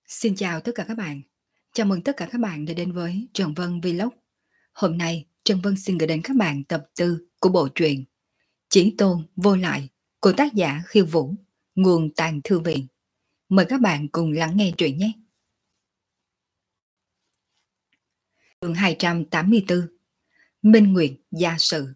Xin chào tất cả các bạn. Chào mừng tất cả các bạn đã đến với Trần Vân Vlog. Hôm nay, Trần Vân xin gửi đến các bạn tập 4 của bộ truyện Chí Tôn Vô Lại của tác giả Khiêu Vũ, nguồn Tàng Thư Viện. Mời các bạn cùng lắng nghe truyện nhé. Chương 284 Minh Nguyệt Gia Sự.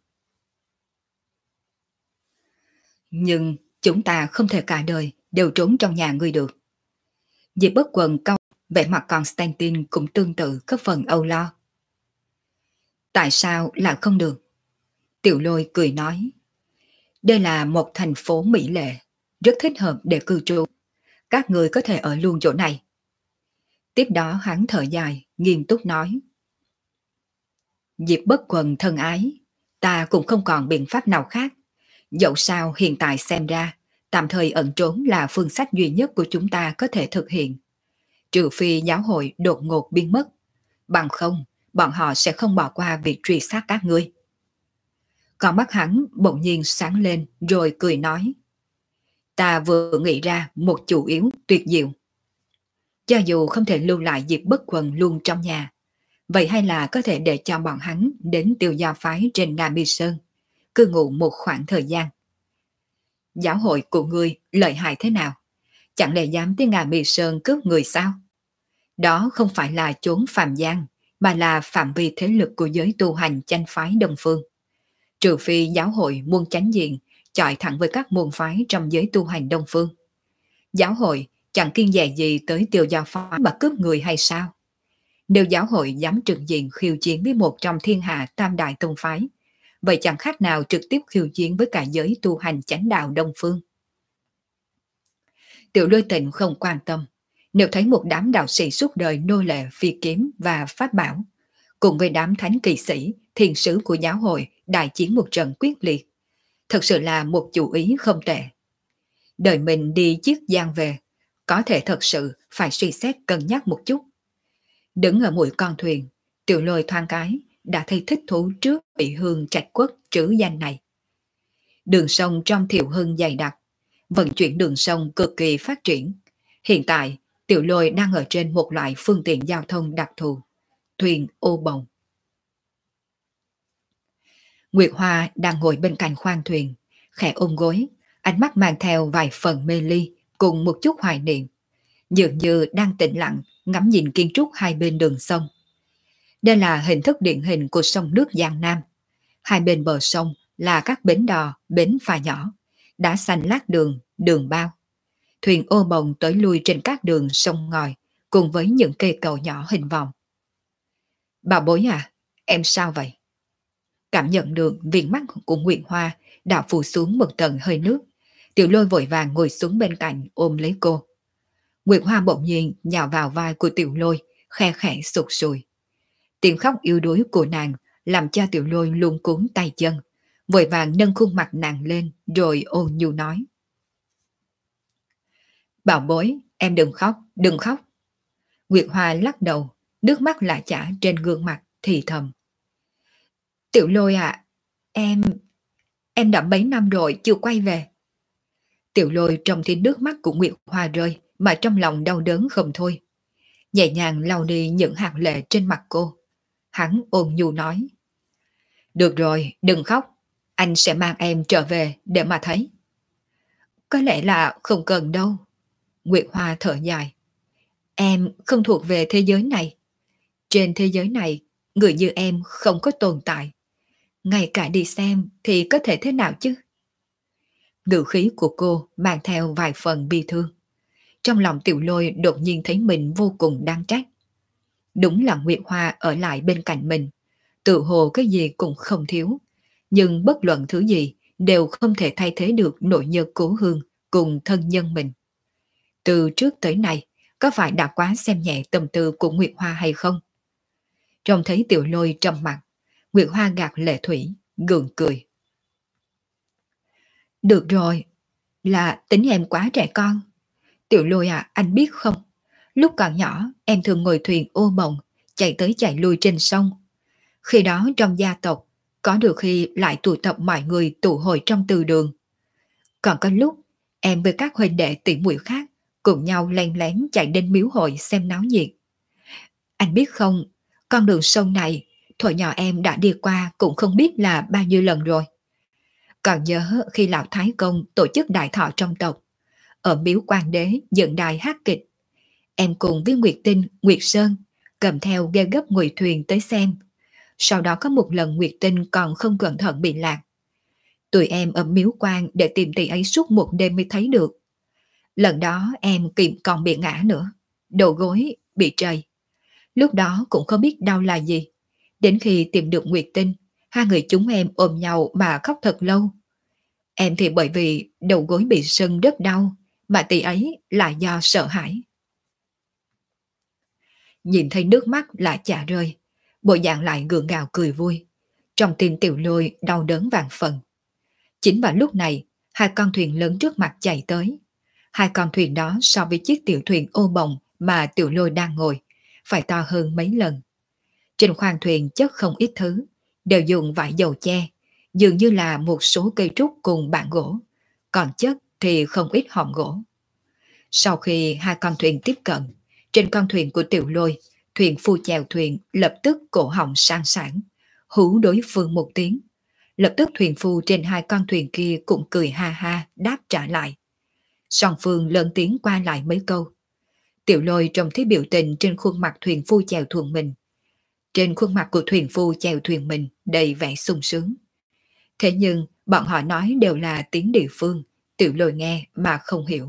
Nhưng chúng ta không thể cả đời đều trốn trong nhà ngươi được. Diệp Bất Quần cau, vẻ mặt Constantine cũng tương tự có phần âu lo. Tại sao lại không được? Tiểu Lôi cười nói. Đây là một thành phố mỹ lệ, rất thích hợp để cư trú. Các người có thể ở luôn chỗ này. Tiếp đó hắn thở dài, nghiêm túc nói. Diệp Bất Quần thân ái, ta cũng không còn biện pháp nào khác. Dẫu sao hiện tại xem ra, tạm thời ẩn trốn là phương sách duy nhất của chúng ta có thể thực hiện. Trừ phi giáo hội đột ngột biến mất. Bằng không, bọn họ sẽ không bỏ qua việc truy sát các ngươi. Con mắt hắn bỗng nhiên sáng lên rồi cười nói. Ta vừa nghĩ ra một chủ yếu tuyệt diệu. Cho dù không thể lưu lại Diệp Bất Quần luôn trong nhà, vậy hay là có thể để cho bọn hắn đến Tiêu Gia Phái trên Nga Mi Sơn, cư ngụ một khoảng thời gian. Giáo hội của ngươi lợi hại thế nào? Chẳng lẽ dám tới Nga Mi Sơn cướp người sao? Đó không phải là chốn phàm gian, mà là phạm vi thế lực của giới tu hành chánh phái Đông Phương. Trừ phi giáo hội muốn chánh diện, chọi thẳng với các môn phái trong giới tu hành Đông Phương. Giáo hội chẳng kiêng dè gì tới Tiêu Gia Phái mà cướp người hay sao? Nếu giáo hội dám trực diện khiêu chiến với một trong thiên hạ tam đại tông phái, vậy chẳng khác nào trực tiếp khiêu chiến với cả giới tu hành chánh đạo Đông Phương. Tiểu Lôi Tịnh không quan tâm, nếu thấy một đám đạo sĩ suốt đời nô lệ phi kiếm và pháp bảo, cùng với đám thánh kỳ sĩ, thiền sứ của giáo hội đại chiến một trận quyết liệt, thật sự là một chủ ý không tệ. Đời mình đi chiếc giang về, có thể thật sự phải suy xét cân nhắc một chút. Đứng ở mũi con thuyền, Tiểu Lôi thoáng cái đã thấy thích thú trước vị hương trạch quốc trứ danh này. Đường sông trong Thiệu Hưng dày đặc, vận chuyển đường sông cực kỳ phát triển. Hiện tại, Tiểu Lôi đang ở trên một loại phương tiện giao thông đặc thù, thuyền ô bồng. Nguyệt Hoa đang ngồi bên cạnh khoang thuyền, khẽ ôm gối, ánh mắt mang theo vài phần mê ly cùng một chút hoài niệm, dường như đang tĩnh lặng ngắm nhìn kiến trúc hai bên đường sông. Đây là hình thức điển hình của sông nước Giang Nam. Hai bên bờ sông là các bến đò, bến phà nhỏ, đá xanh lát đường, đường bao. Thuyền ô bồng tới lui trên các đường sông ngòi, cùng với những cây cầu nhỏ hình vòng. Bà Bối à, em sao vậy? Cảm nhận được viền mắt của Nguyệt Hoa đã phủ xuống một tầng hơi nước, Tiểu Lôi vội vàng ngồi xuống bên cạnh ôm lấy cô. Nguyệt Hoa bỗng nhiên nhào vào vai của Tiểu Lôi, khe khẽ sụt sùi. Tiếng khóc yếu đuối của nàng làm cho Tiểu Lôi luống cuống tay chân, vội vàng nâng khuôn mặt nàng lên rồi ôn nhu nói. Bảo bối, em đừng khóc, đừng khóc. Nguyệt Hoa lắc đầu, nước mắt lã chả trên gương mặt thì thầm. Tiểu Lôi à, em đã mấy năm rồi chưa quay về. Tiểu Lôi trông thấy nước mắt của Nguyệt Hoa rơi mà trong lòng đau đớn không thôi. Nhẹ nhàng lau đi những hạt lệ trên mặt cô. Hắn ôn nhu nói. Được rồi, đừng khóc. Anh sẽ mang em trở về để mà thấy. Có lẽ là không cần đâu. Nguyệt Hoa thở dài. Em không thuộc về thế giới này. Trên thế giới này, người như em không có tồn tại. Ngay cả đi xem thì có thể thế nào chứ? Ngữ khí của cô mang theo vài phần bi thương. Trong lòng Tiểu Lôi đột nhiên thấy mình vô cùng đáng trách. Đúng là Nguyệt Hoa ở lại bên cạnh mình, tự hồ cái gì cũng không thiếu, nhưng bất luận thứ gì đều không thể thay thế được nỗi nhớ cố hương cùng thân nhân mình. Từ trước tới nay, có phải đã quá xem nhẹ tâm tư của Nguyệt Hoa hay không? Trông thấy Tiểu Lôi trầm mặt, Nguyệt Hoa gạt lệ thủy, gượng cười. Được rồi, là tính em quá trẻ con. Tiểu Lôi à, anh biết không? Lúc còn nhỏ, em thường ngồi thuyền ô mộng, chạy tới chạy lui trên sông. Khi đó trong gia tộc, có được khi lại tụ tập mọi người tụ hội trong từ đường. Còn có lúc, em với các huynh đệ tỷ muội khác cùng nhau len lén chạy đến miếu hội xem náo nhiệt. Anh biết không, con đường sông này, thuở nhỏ em đã đi qua cũng không biết là bao nhiêu lần rồi. Còn nhớ khi lão Thái Công tổ chức đại thọ trong tộc, ở miếu Quan Đế dựng đài hát kịch. Em cùng với Nguyệt Tinh, Nguyệt Sơn cầm theo ghe gấp ngồi thuyền tới xem. Sau đó có một lần Nguyệt Tinh còn không cẩn thận bị lạc. Tụi em ở miếu quan để tìm tỷ ấy suốt một đêm mới thấy được. Lần đó em kịp còn bị ngã nữa, đầu gối bị trầy. Lúc đó cũng không biết đau là gì. Đến khi tìm được Nguyệt Tinh, hai người chúng em ôm nhau mà khóc thật lâu. Em thì bởi vì đầu gối bị sưng rất đau, mà tỷ ấy là do sợ hãi. Nhìn thấy nước mắt lại chả rơi, bộ dạng lại gượng gạo cười vui. Trong tim Tiểu Lôi đau đớn vạn phần. Chính vào lúc này, hai con thuyền lớn trước mặt chạy tới. Hai con thuyền đó so với chiếc tiểu thuyền ô bồng mà Tiểu Lôi đang ngồi, phải to hơn mấy lần. Trên khoang thuyền chất không ít thứ, đều dùng vải dầu che, dường như là một số cây trúc cùng bảng gỗ, còn chất thì không ít hòm gỗ. Sau khi hai con thuyền tiếp cận, trên con thuyền của Tiểu Lôi, thuyền phu chèo thuyền lập tức cổ họng sang sảng, hú đối phương một tiếng. Lập tức thuyền phu trên hai con thuyền kia cũng cười ha ha đáp trả lại. Song phương lớn tiếng qua lại mấy câu. Tiểu Lôi trông thấy biểu tình trên khuôn mặt thuyền phu chèo thuyền mình. Trên khuôn mặt của thuyền phu chèo thuyền mình đầy vẻ sung sướng. Thế nhưng bọn họ nói đều là tiếng địa phương, Tiểu Lôi nghe mà không hiểu.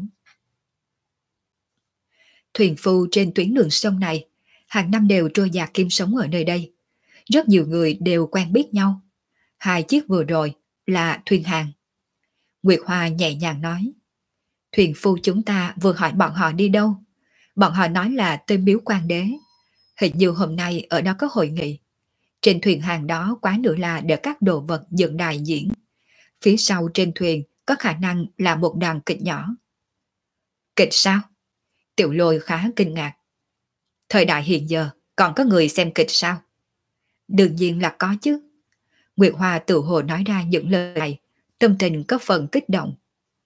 Thuyền phu trên tuyến đường sông này hàng năm đều trôi dạt kim sống ở nơi đây. Rất nhiều người đều quen biết nhau. Hai chiếc vừa rồi là thuyền hàng. Nguyệt Hoa nhẹ nhàng nói. Thuyền phu chúng ta vừa hỏi bọn họ đi đâu. Bọn họ nói là tới miếu Quan Đế. Hình như hôm nay ở đó có hội nghị. Trên thuyền hàng đó quá nữa là để các đồ vật dựng đài diễn. Phía sau trên thuyền có khả năng là một đoàn kịch nhỏ. Kịch sao? Tiểu Lôi khá kinh ngạc. Thời đại hiện giờ còn có người xem kịch sao? Đương nhiên là có chứ. Nguyệt Hoa tự hồ nói ra những lời này, tâm tình có phần kích động.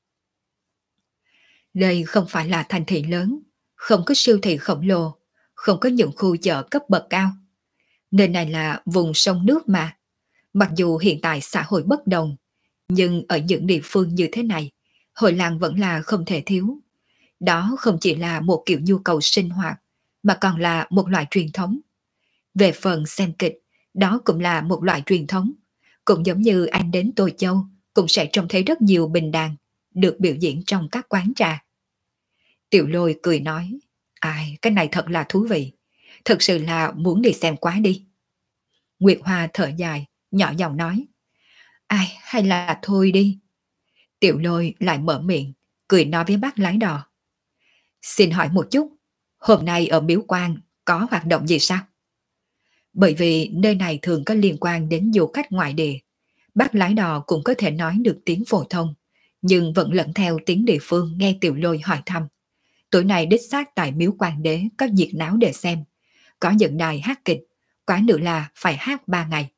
Đây không phải là thành thị lớn, không có siêu thị khổng lồ, không có những khu chợ cấp bậc cao. Nơi này là vùng sông nước mà. Mặc dù hiện tại xã hội bất đồng, nhưng ở những địa phương như thế này, hội làng vẫn là không thể thiếu. Đó không chỉ là một kiểu nhu cầu sinh hoạt, mà còn là một loại truyền thống. Về phần xem kịch, đó cũng là một loại truyền thống. Cũng giống như anh đến Tô Châu, cũng sẽ trông thấy rất nhiều bình đàn, được biểu diễn trong các quán trà. Tiểu Lôi cười nói, ai, cái này thật là thú vị. Thật sự là muốn đi xem quá đi. Nguyệt Hoa thở dài, nhỏ giọng nói, ai, hay là thôi đi. Tiểu Lôi lại mở miệng, cười nói với bác lái đò. Xin hỏi một chút, hôm nay ở miếu quan có hoạt động gì sao? Bởi vì nơi này thường có liên quan đến du khách ngoại địa. Bác lái đò cũng có thể nói được tiếng phổ thông, nhưng vẫn lẫn theo tiếng địa phương nghe Tiểu Lôi hỏi thăm. Tối nay đích xác tại miếu Quan Đế có nhiệt náo để xem. Có dựng đài hát kịch, quá nữa là phải hát 3 ngày.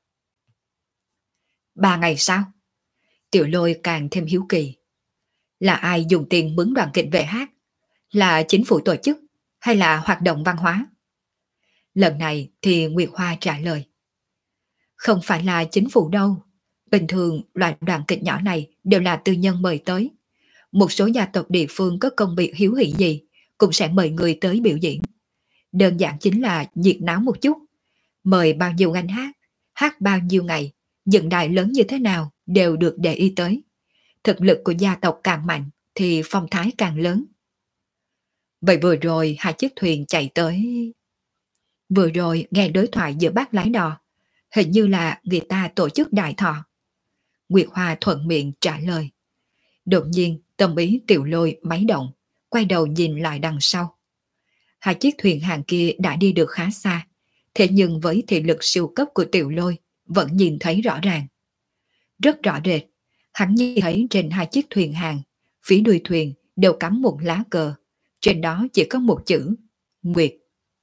3 ngày sao? Tiểu Lôi càng thêm hiếu kỳ. Là ai dùng tiền mướn đoàn kịch về hát? Là chính phủ tổ chức hay là hoạt động văn hóa? Lần này thì Nguyệt Hoa trả lời. Không phải là chính phủ đâu. Bình thường loại đoàn kịch nhỏ này đều là tư nhân mời tới. Một số gia tộc địa phương có công việc hiếu hỉ gì cũng sẽ mời người tới biểu diễn. Đơn giản chính là nhiệt náo một chút. Mời bao nhiêu anh hát, hát bao nhiêu ngày, dựng đài lớn như thế nào đều được để ý tới. Thực lực của gia tộc càng mạnh thì phong thái càng lớn. Vậy vừa rồi hai chiếc thuyền chạy tới. Vừa rồi nghe đối thoại giữa bác lái đò, hình như là người ta tổ chức đại thọ. Nguyệt Hoa thuận miệng trả lời. Đột nhiên tâm ý Tiểu Lôi máy động, quay đầu nhìn lại đằng sau. Hai chiếc thuyền hàng kia đã đi được khá xa, thế nhưng với thị lực siêu cấp của Tiểu Lôi vẫn nhìn thấy rõ ràng. Rất rõ rệt, hắn nhìn thấy trên hai chiếc thuyền hàng, phía đuôi thuyền đều cắm một lá cờ, trên đó chỉ có một chữ Nguyệt.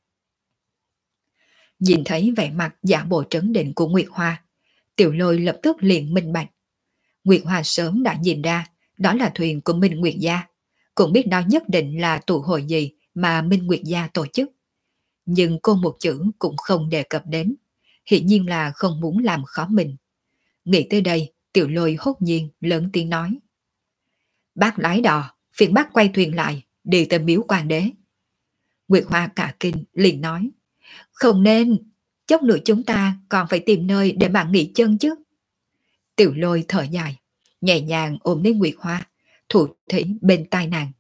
Nhìn thấy vẻ mặt giả bộ trấn định của Nguyệt Hoa, Tiểu Lôi lập tức liền minh bạch. Nguyệt Hoa sớm đã nhìn ra đó là thuyền của Minh Nguyệt gia, cũng biết đó nhất định là tụ hội gì mà Minh Nguyệt gia tổ chức. Nhưng cô một chữ cũng không đề cập đến, hiển nhiên là không muốn làm khó mình. Nghĩ tới đây, Tiểu Lôi hốt nhiên lớn tiếng nói. Bác lái đò, phiền bác quay thuyền lại, đi tới miếu quan đế. Nguyệt Hoa cả kinh liền nói. Không nên, chốc nữa chúng ta còn phải tìm nơi để bạn nghỉ chân chứ. Tiểu Lôi thở dài, nhẹ nhàng ôm lấy Nguyệt Hoa, thủ thỉ bên tai nàng.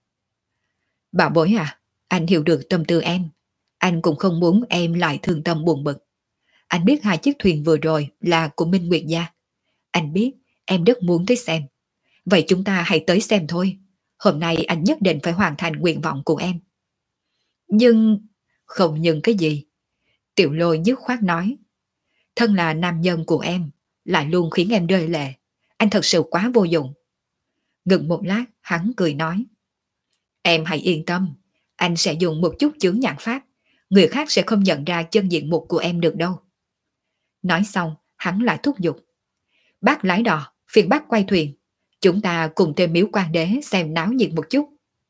Bảo bối à, anh hiểu được tâm tư em. Anh cũng không muốn em lại thương tâm buồn bực. Anh biết 2 chiếc thuyền vừa rồi là của Minh Nguyệt gia. Anh biết em rất muốn tới xem. Vậy chúng ta hãy tới xem thôi. Hôm nay anh nhất định phải hoàn thành nguyện vọng của em. Nhưng... Không nhưng cái gì? Tiểu Lôi dứt khoát nói. Thân là nam nhân của em, lại luôn khiến em rơi lệ. Anh thật sự quá vô dụng. Ngừng một lát, hắn cười nói. Em hãy yên tâm, anh sẽ dùng một chút chướng nhãn pháp. Người khác sẽ không nhận ra chân diện mục của em được đâu. Nói xong, hắn lại thúc giục. Bác lái đò, phiền bác quay thuyền. Chúng ta cùng tới miếu quan đế xem náo nhiệt một chút.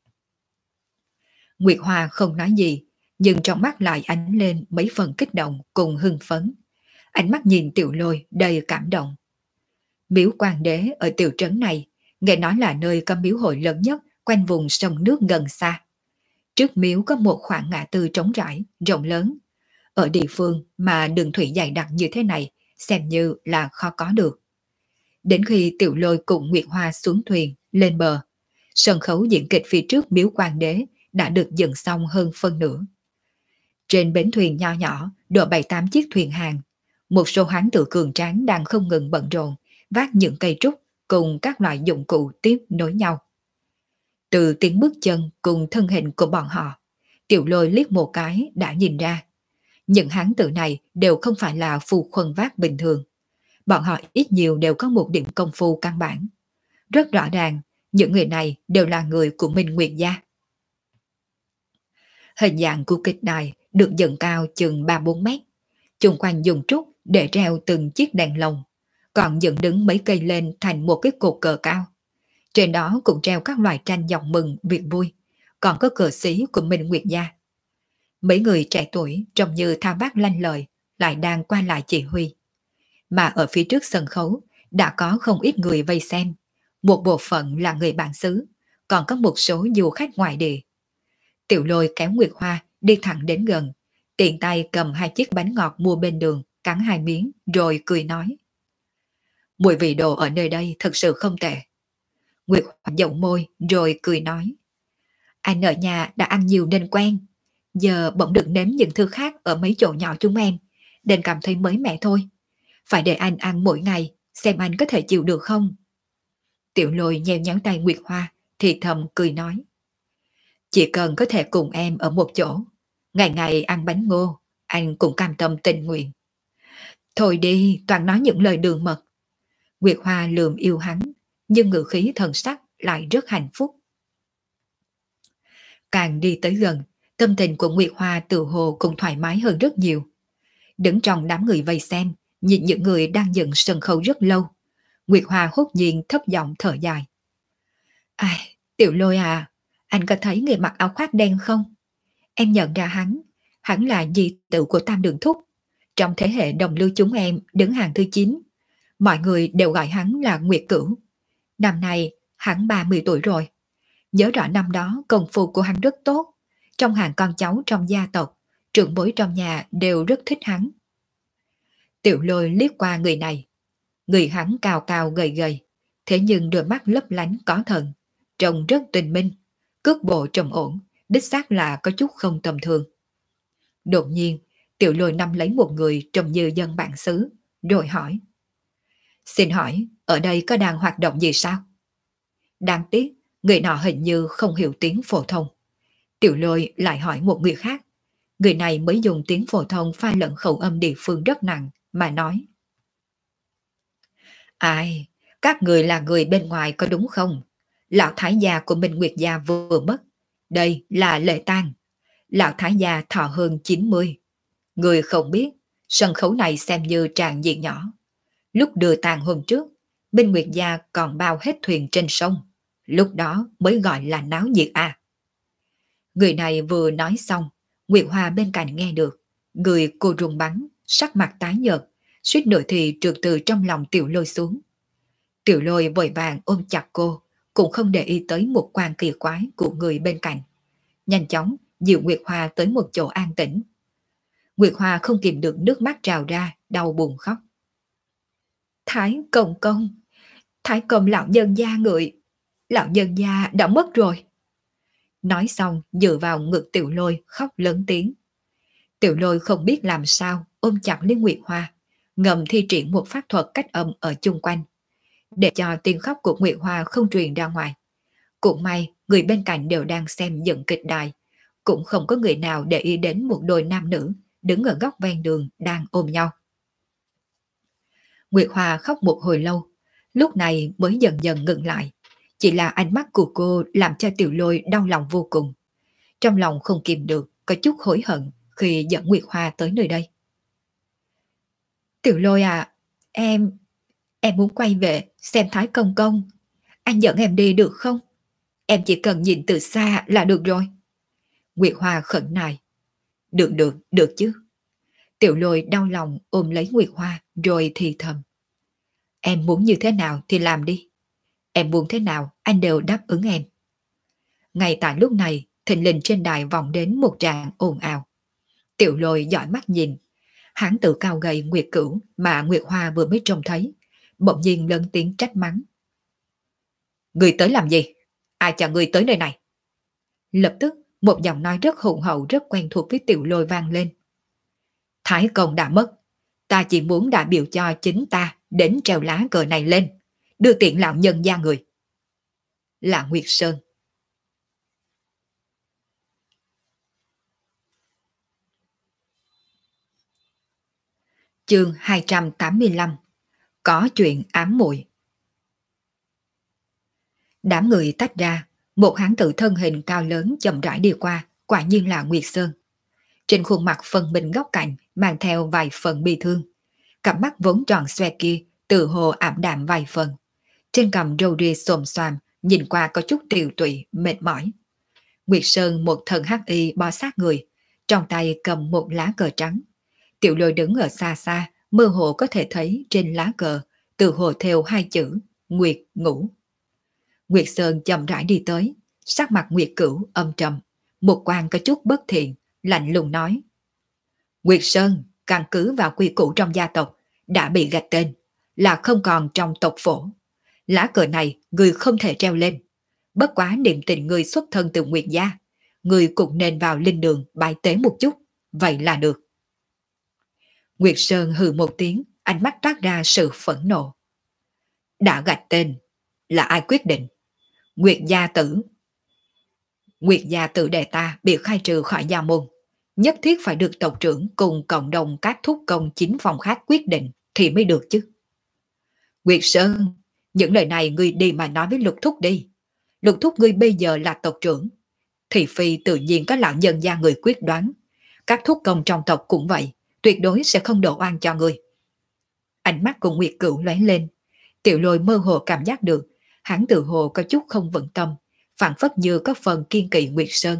Nguyệt Hoa không nói gì, nhưng trong mắt lại ánh lên mấy phần kích động cùng hưng phấn. Ánh mắt nhìn Tiểu Lôi đầy cảm động. Miếu quan đế ở tiểu trấn này, nghe nói là nơi có miếu hội lớn nhất quanh vùng sông nước gần xa. Trước miếu có một khoảng ngã tư trống rãi, rộng lớn. Ở địa phương mà đường thủy dày đặc như thế này, xem như là khó có được. Đến khi Tiểu Lôi cùng Nguyệt Hoa xuống thuyền, lên bờ, sân khấu diễn kịch phía trước miếu quan đế đã được dựng xong hơn phân nửa. Trên bến thuyền nho nhỏ, độ 7-8 chiếc thuyền hàng, một số hán tử cường tráng đang không ngừng bận rộn, vác những cây trúc cùng các loại dụng cụ tiếp nối nhau. Từ tiếng bước chân cùng thân hình của bọn họ, Tiểu Lôi liếc một cái đã nhìn ra. Những hán tử này đều không phải là phù khuân vác bình thường. Bọn họ ít nhiều đều có một điểm công phu căn bản. Rất rõ ràng, những người này đều là người của Minh Nguyệt gia. Hình dạng của kịch đài được dựng cao chừng 3-4 mét. Chung quanh dùng trúc để treo từng chiếc đèn lồng, còn dựng đứng mấy cây lên thành một cái cột cờ cao. Trên đó cũng treo các loại tranh giọng mừng việc vui, còn có cờ xí của Minh Nguyệt gia. Mấy người trẻ tuổi trông như thao tác lanh lợi, lại đang qua lại chỉ huy. Mà ở phía trước sân khấu đã có không ít người vây xem. Một bộ phận là người bản xứ, còn có một số du khách ngoại địa. Tiểu Lôi kéo Nguyệt Hoa đi thẳng đến gần, tiện tay cầm 2 chiếc bánh ngọt mua bên đường, cắn 2 miếng rồi cười nói. Mùi vị đồ ở nơi đây thật sự không tệ. Nguyệt Hoa dậu môi rồi cười nói. Anh ở nhà đã ăn nhiều nên quen, giờ bỗng được nếm những thứ khác ở mấy chỗ nhỏ chúng em, nên cảm thấy mới mẻ thôi. Phải để anh ăn mỗi ngày, xem anh có thể chịu được không? Tiểu Lôi nheo nhéo tay Nguyệt Hoa, thì thầm cười nói. Chỉ cần có thể cùng em ở một chỗ, ngày ngày ăn bánh ngô, anh cũng cam tâm tình nguyện. Thôi đi, toàn nói những lời đường mật. Nguyệt Hoa lườm yêu hắn, nhưng ngữ khí thần sắc lại rất hạnh phúc. Càng đi tới gần, tâm tình của Nguyệt Hoa tự hồ cũng thoải mái hơn rất nhiều. Đứng trong đám người vây xem, nhìn những người đang dựng sân khấu rất lâu, Nguyệt Hoa hốt nhiên thấp giọng thở dài. Ai, Tiểu Lôi à, anh có thấy người mặc áo khoác đen không? Em nhận ra hắn là di tử của Tam Đường Thúc. Trong thế hệ đồng lưu chúng em đứng hàng thứ 9, mọi người đều gọi hắn là Nguyệt Cửu. Năm nay hắn 30 tuổi rồi. Nhớ rõ năm đó công phu của hắn rất tốt. Trong hàng con cháu trong gia tộc, trưởng bối trong nhà đều rất thích hắn. Tiểu Lôi liếc qua người này. Người hắn cao cao gầy gầy, thế nhưng đôi mắt lấp lánh có thần, trông rất tinh minh, cước bộ trầm ổn, đích xác là có chút không tầm thường. Đột nhiên, Tiểu Lôi nắm lấy một người trông như dân bản xứ, rồi hỏi. Xin hỏi, ở đây có đang hoạt động gì sao? Đáng tiếc, người nọ hình như không hiểu tiếng phổ thông. Tiểu Lôi lại hỏi một người khác. Người này mới dùng tiếng phổ thông pha lẫn khẩu âm địa phương rất nặng, mà nói. Ai, các người là người bên ngoài có đúng không? Lão Thái gia của Minh Nguyệt gia vừa mất. Đây là lễ tang. Lão Thái gia thọ hơn 90. Người không biết, sân khấu này xem như tràng diện nhỏ. Lúc đưa tang hôm trước, Minh Nguyệt gia còn bao hết thuyền trên sông. lúc đó mới gọi là náo nhiệt à. Người này vừa nói xong, Nguyệt Hoa bên cạnh nghe được, người cô run bắn, sắc mặt tái nhợt, suýt nữa thì trượt từ trong lòng Tiểu Lôi xuống. Tiểu Lôi vội vàng ôm chặt cô, cũng không để ý tới một quan kỳ quái của người bên cạnh. Nhanh chóng dìu Nguyệt Hoa tới một chỗ an tĩnh. Nguyệt Hoa không kìm được nước mắt trào ra, đau buồn khóc. Thái công công, Thái công lão nhân gia người, lão nhân gia đã mất rồi. Nói xong dựa vào ngực Tiểu Lôi khóc lớn tiếng. Tiểu Lôi không biết làm sao ôm chặt Liên Nguyệt Hoa, ngầm thi triển một pháp thuật cách âm ở chung quanh, để cho tiếng khóc của Nguyệt Hoa không truyền ra ngoài. Cũng may người bên cạnh đều đang xem dựng kịch đài, cũng không có người nào để ý đến một đôi nam nữ đứng ở góc ven đường đang ôm nhau. Nguyệt Hoa khóc một hồi lâu, lúc này mới dần dần ngừng lại. Chỉ là ánh mắt của cô làm cho Tiểu Lôi đau lòng vô cùng. Trong lòng không kìm được, có chút hối hận khi dẫn Nguyệt Hoa tới nơi đây. Tiểu Lôi à, em muốn quay về xem Thái công công. Anh dẫn em đi được không? Em chỉ cần nhìn từ xa là được rồi. Nguyệt Hoa khẩn nài. Được chứ. Tiểu Lôi đau lòng ôm lấy Nguyệt Hoa rồi thì thầm. Em muốn như thế nào thì làm đi. Em muốn thế nào anh đều đáp ứng em. Ngay tại lúc này, thình lình trên đài vọng đến một tràng ồn ào. Tiểu Lôi dõi mắt nhìn. Hán tử cao gầy Nguyệt Cửu mà Nguyệt Hoa vừa mới trông thấy, bỗng nhiên lớn tiếng trách mắng. Người tới làm gì? Ai cho người tới nơi này? Lập tức, một giọng nói rất hùng hậu rất quen thuộc với Tiểu Lôi vang lên. Thái công đã mất. Ta chỉ muốn đại biểu cho chính ta đến treo lá cờ này lên, đưa tiện lão nhân gia người. Là Nguyệt Sơn. Chương 285. Có chuyện ám muội. Đám người tách ra, một hán tử thân hình cao lớn chậm rãi đi qua, quả nhiên là Nguyệt Sơn. Trên khuôn mặt phần mình góc cạnh mang theo vài phần bi thương. Cặp mắt vốn tròn xoe kia từ hồ ảm đạm vài phần. Trên cằm râu ria xồm xoàm, nhìn qua có chút tiều tụy, mệt mỏi. Nguyệt Sơn một thân hắc y bó sát người, trong tay cầm một lá cờ trắng. Tiểu Lôi đứng ở xa xa, mơ hồ có thể thấy trên lá cờ từ hồ theo hai chữ Nguyệt Ngũ. Nguyệt Sơn chậm rãi đi tới, sắc mặt Nguyệt Cửu âm trầm, một quan có chút bất thiện, lạnh lùng nói. Nguyệt Sơn căn cứ vào quy củ trong gia tộc đã bị gạch tên, là không còn trong tộc phổ. Lá cờ này người không thể treo lên. Bất quá niệm tình người xuất thân từ Nguyệt gia, người cũng nên vào linh đường bài tế một chút, vậy là được. Nguyệt Sơn hừ một tiếng, ánh mắt toát ra sự phẫn nộ. Đã gạch tên, là ai quyết định? Nguyệt gia tử đệ ta bị khai trừ khỏi gia môn, nhất thiết phải được tộc trưởng cùng cộng đồng các thúc công chính phòng khác quyết định thì mới được chứ. Nguyệt Sơn, những lời này ngươi đi mà nói với Lục Thúc đi. Lục Thúc ngươi bây giờ là tộc trưởng, thì phi tự nhiên có lão nhân gia người quyết đoán. Các thúc công trong tộc cũng vậy, tuyệt đối sẽ không đổ oan cho ngươi. Ánh mắt của Nguyệt Cửu lóe lên, Tiểu Lôi mơ hồ cảm giác được, hắn tự hồ có chút không vững tâm, phản phất như có phần kiên kỵ Nguyệt Sơn.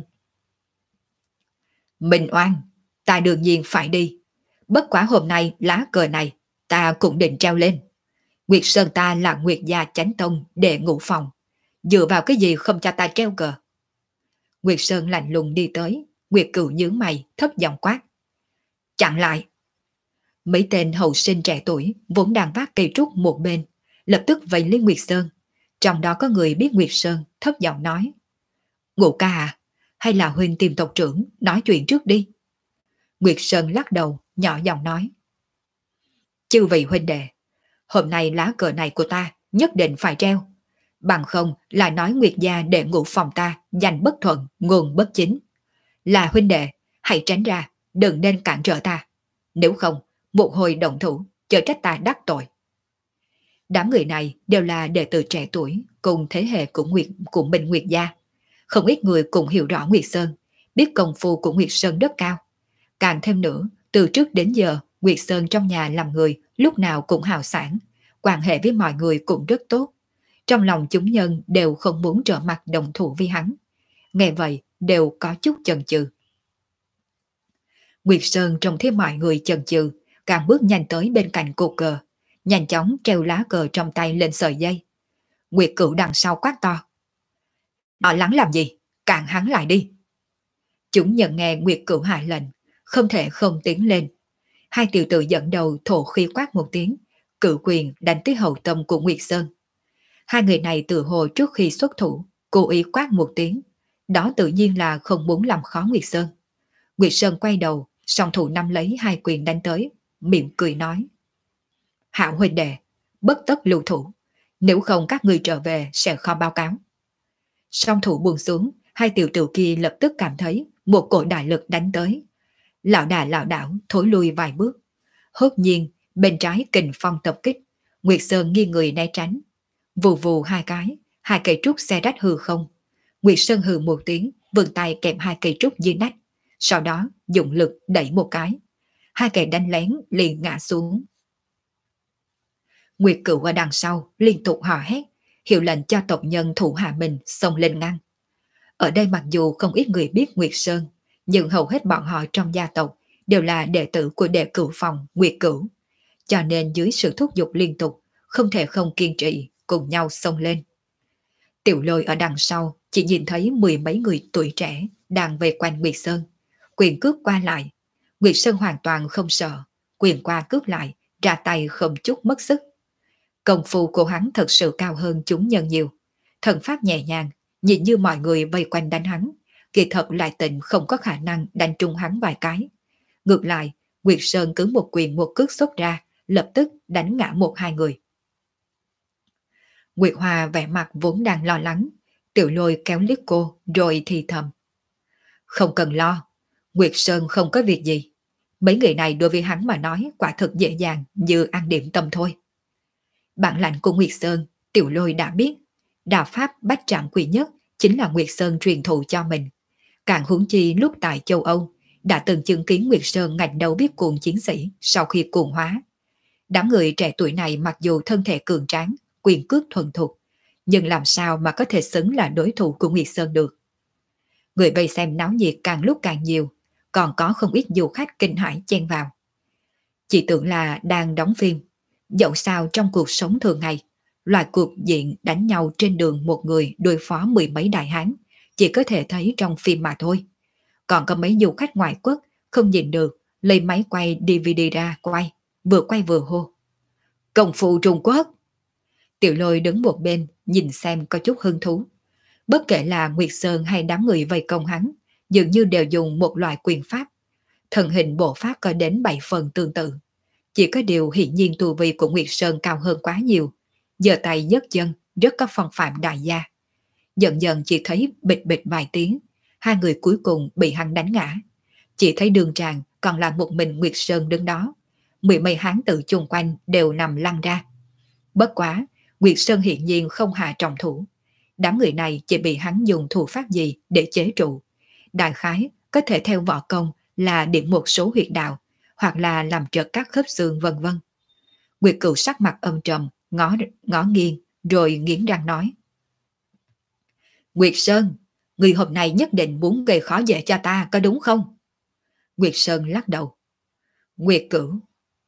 Minh oan, ta đương nhiên phải đi. Bất quá hôm nay lá cờ này ta cũng định treo lên. Nguyệt Sơn ta là Nguyệt gia chánh tông đệ ngũ phòng, dựa vào cái gì không cho ta treo cờ? Nguyệt Sơn lạnh lùng đi tới, Nguyệt Cửu nhướng mày thấp giọng quát. Chặn lại. Mấy tên hậu sinh trẻ tuổi vốn đang vác cây trúc một bên, lập tức vây lên Nguyệt Sơn. Trong đó có người biết Nguyệt Sơn thấp giọng nói. Ngũ ca à, hay là huynh tìm tộc trưởng nói chuyện trước đi. Nguyệt Sơn lắc đầu, nhỏ giọng nói. Chư vị huynh đệ, hôm nay lá cờ này của ta nhất định phải treo. Bằng không lại nói Nguyệt gia đệ ngũ phòng ta giành bất thuận, nguồn bất chính. Là huynh đệ, hãy tránh ra, đừng nên cản trở ta. Nếu không, một hồi động thủ, chớ trách ta đắc tội. Đám người này đều là đệ tử trẻ tuổi cùng thế hệ của Minh Nguyệt gia. Không ít người cũng hiểu rõ Nguyệt Sơn, biết công phu của Nguyệt Sơn rất cao. Càng thêm nữa, từ trước đến giờ, Nguyệt Sơn trong nhà làm người lúc nào cũng hào sảng, quan hệ với mọi người cũng rất tốt. Trong lòng chúng nhân đều không muốn trở mặt đồng thủ với hắn. Nghe vậy đều có chút chần chừ. Nguyệt Sơn trông thấy mọi người chần chừ, càng bước nhanh tới bên cạnh cột cờ, nhanh chóng treo lá cờ trong tay lên sợi dây. Nguyệt Cửu đằng sau quát to: "Lo lắng làm gì? Cản hắn lại đi!" Chúng nhận nghe Nguyệt Cửu hạ lệnh, không thể không tiến lên. Hai tiểu tử dẫn đầu thổ khí quát một tiếng, cự quyền đánh tới hậu tâm của Nguyệt Sơn. Hai người này tự hồ trước khi xuất thủ, cố ý quát một tiếng, đó tự nhiên là không muốn làm khó Nguyệt Sơn. Nguyệt Sơn quay đầu, song thủ nắm lấy hai quyền đánh tới, miệng cười nói: "Hảo huynh đệ, bất tất lưu thủ, nếu không các ngươi trở về sẽ khó báo cáo." Song thủ buông xuống, hai tiểu tử kia lập tức cảm thấy một cổ đại lực đánh tới. Lão đảo thối lui vài bước. Hốt nhiên, bên trái kình phong tập kích, Nguyệt Sơn nghiêng người né tránh. Vù vù hai cây trúc xe rách hư không. Nguyệt Sơn hừ một tiếng, vươn tay kẹp hai cây trúc dưới nách, sau đó dùng lực đẩy một cái. Hai kẻ đánh lén liền ngã xuống. Nguyệt Cửu ở đằng sau liên tục hò hét, hiệu lệnh cho tộc nhân thủ hạ mình xông lên ngăn. Ở đây mặc dù không ít người biết Nguyệt Sơn, nhưng hầu hết bọn họ trong gia tộc đều là đệ tử của đệ cửu phòng Nguyệt Cửu, cho nên dưới sự thúc giục liên tục, không thể không kiên trì, cùng nhau xông lên. Tiểu Lôi ở đằng sau chỉ nhìn thấy mười mấy người tuổi trẻ đang về quanh Nguyệt Sơn, quyền cước qua lại. Nguyệt Sơn hoàn toàn không sợ, quyền qua cước lại, ra tay không chút mất sức. Công phu của hắn thật sự cao hơn chúng nhân nhiều, thần pháp nhẹ nhàng, nhìn như mọi người vây quanh đánh hắn, kỳ thật lại tịnh không có khả năng đánh trúng hắn vài cái. Ngược lại, Nguyệt Sơn cứ một quyền một cước xuất ra, lập tức đánh ngã một hai người. Nguyệt Hoa vẻ mặt vốn đang lo lắng, Tiểu Lôi kéo liếc cô rồi thì thầm: "Không cần lo, Nguyệt Sơn không có việc gì. Mấy người này đối với hắn mà nói quả thật dễ dàng như ăn điểm tâm thôi." Bản lãnh của Nguyệt Sơn, Tiểu Lôi đã biết, đạo pháp bách trạng quỷ nhất chính là Nguyệt Sơn truyền thụ cho mình. Càng huống chi lúc tại châu Âu, đã từng chứng kiến Nguyệt Sơn ngạnh đấu biết cuồng chiến sĩ sau khi cuồng hóa. Đám người trẻ tuổi này mặc dù thân thể cường tráng, quyền cước thuần thục, nhưng làm sao mà có thể xứng là đối thủ của Nguyệt Sơn được. Người vây xem náo nhiệt càng lúc càng nhiều, còn có không ít du khách kinh hãi chen vào. Chỉ tưởng là đang đóng phim. Dẫu sao trong cuộc sống thường ngày, loại cuộc diện đánh nhau trên đường một người đối phó mười mấy đại hán chỉ có thể thấy trong phim mà thôi. Còn có mấy du khách ngoại quốc không nhìn được, lấy máy quay DVD ra quay vừa hô: "Công phu Trung Quốc!" Tiểu Lôi đứng một bên nhìn xem có chút hứng thú. Bất kể là Nguyệt Sơn hay đám người vây công hắn, dường như đều dùng một loại quyền pháp. Thần hình bộ pháp có đến 7 phần tương tự. Chỉ có điều hiển nhiên tu vi của Nguyệt Sơn cao hơn quá nhiều. Giơ tay nhấc chân rất có phong phạm đại gia. Dần dần chỉ thấy bịch bịch vài tiếng, hai người cuối cùng bị hắn đánh ngã. Chỉ thấy đường tràng còn là một mình Nguyệt Sơn đứng đó. Mười mấy hán tử chung quanh đều nằm lăn ra. Bất quá, Nguyệt Sơn hiển nhiên không hạ trọng thủ. Đám người này chỉ bị hắn dùng thủ pháp gì để chế trụ. Đại khái có thể theo võ công là điểm một số huyệt đạo, hoặc là làm trật các khớp xương vân vân. Nguyệt Cửu sắc mặt âm trầm, ngó nghiêng, rồi nghiến răng nói: "Nguyệt Sơn, người hôm nay nhất định muốn gây khó dễ cho ta, có đúng không?" Nguyệt Sơn lắc đầu: "Nguyệt Cửu,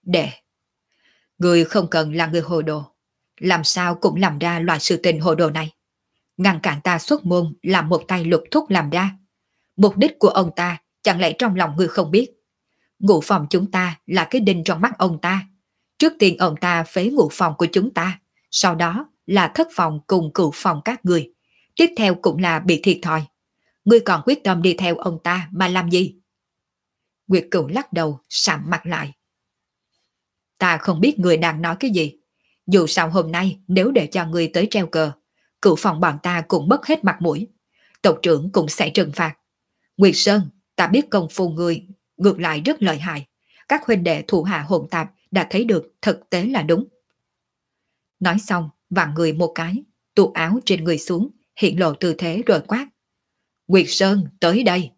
người không cần là người hồ đồ, làm sao cũng làm ra loại sự tình hồ đồ này. Ngăn cản ta xuất môn làm một tay Lục Thúc làm ra. Mục đích của ông ta chẳng lẽ trong lòng người không biết? Ngũ phòng chúng ta là cái đinh trong mắt ông ta. Trước tiên ông ta phế ngũ phòng của chúng ta, sau đó là thất phòng cùng cửu phòng các người. Tiếp theo cũng là bị thiệt thòi. Ngươi còn quyết tâm đi theo ông ta mà làm gì?" Nguyệt Cửu lắc đầu, sạm mặt lại: "Ta không biết người đang nói cái gì. Dù sao hôm nay nếu để cho người tới treo cờ, cửu phòng bọn ta cũng mất hết mặt mũi. Tộc trưởng cũng sẽ trừng phạt. Nguyệt Sơn, ta biết công phu người ngược lại rất lợi hại. Các huynh đệ thủ hạ hỗn tạp đã thấy được thực tế là đúng." Nói xong, vặn người một cái, tuột áo trên người xuống, hiện lộ tư thế rồi quát: "Nguyệt Sơn, tới đây!"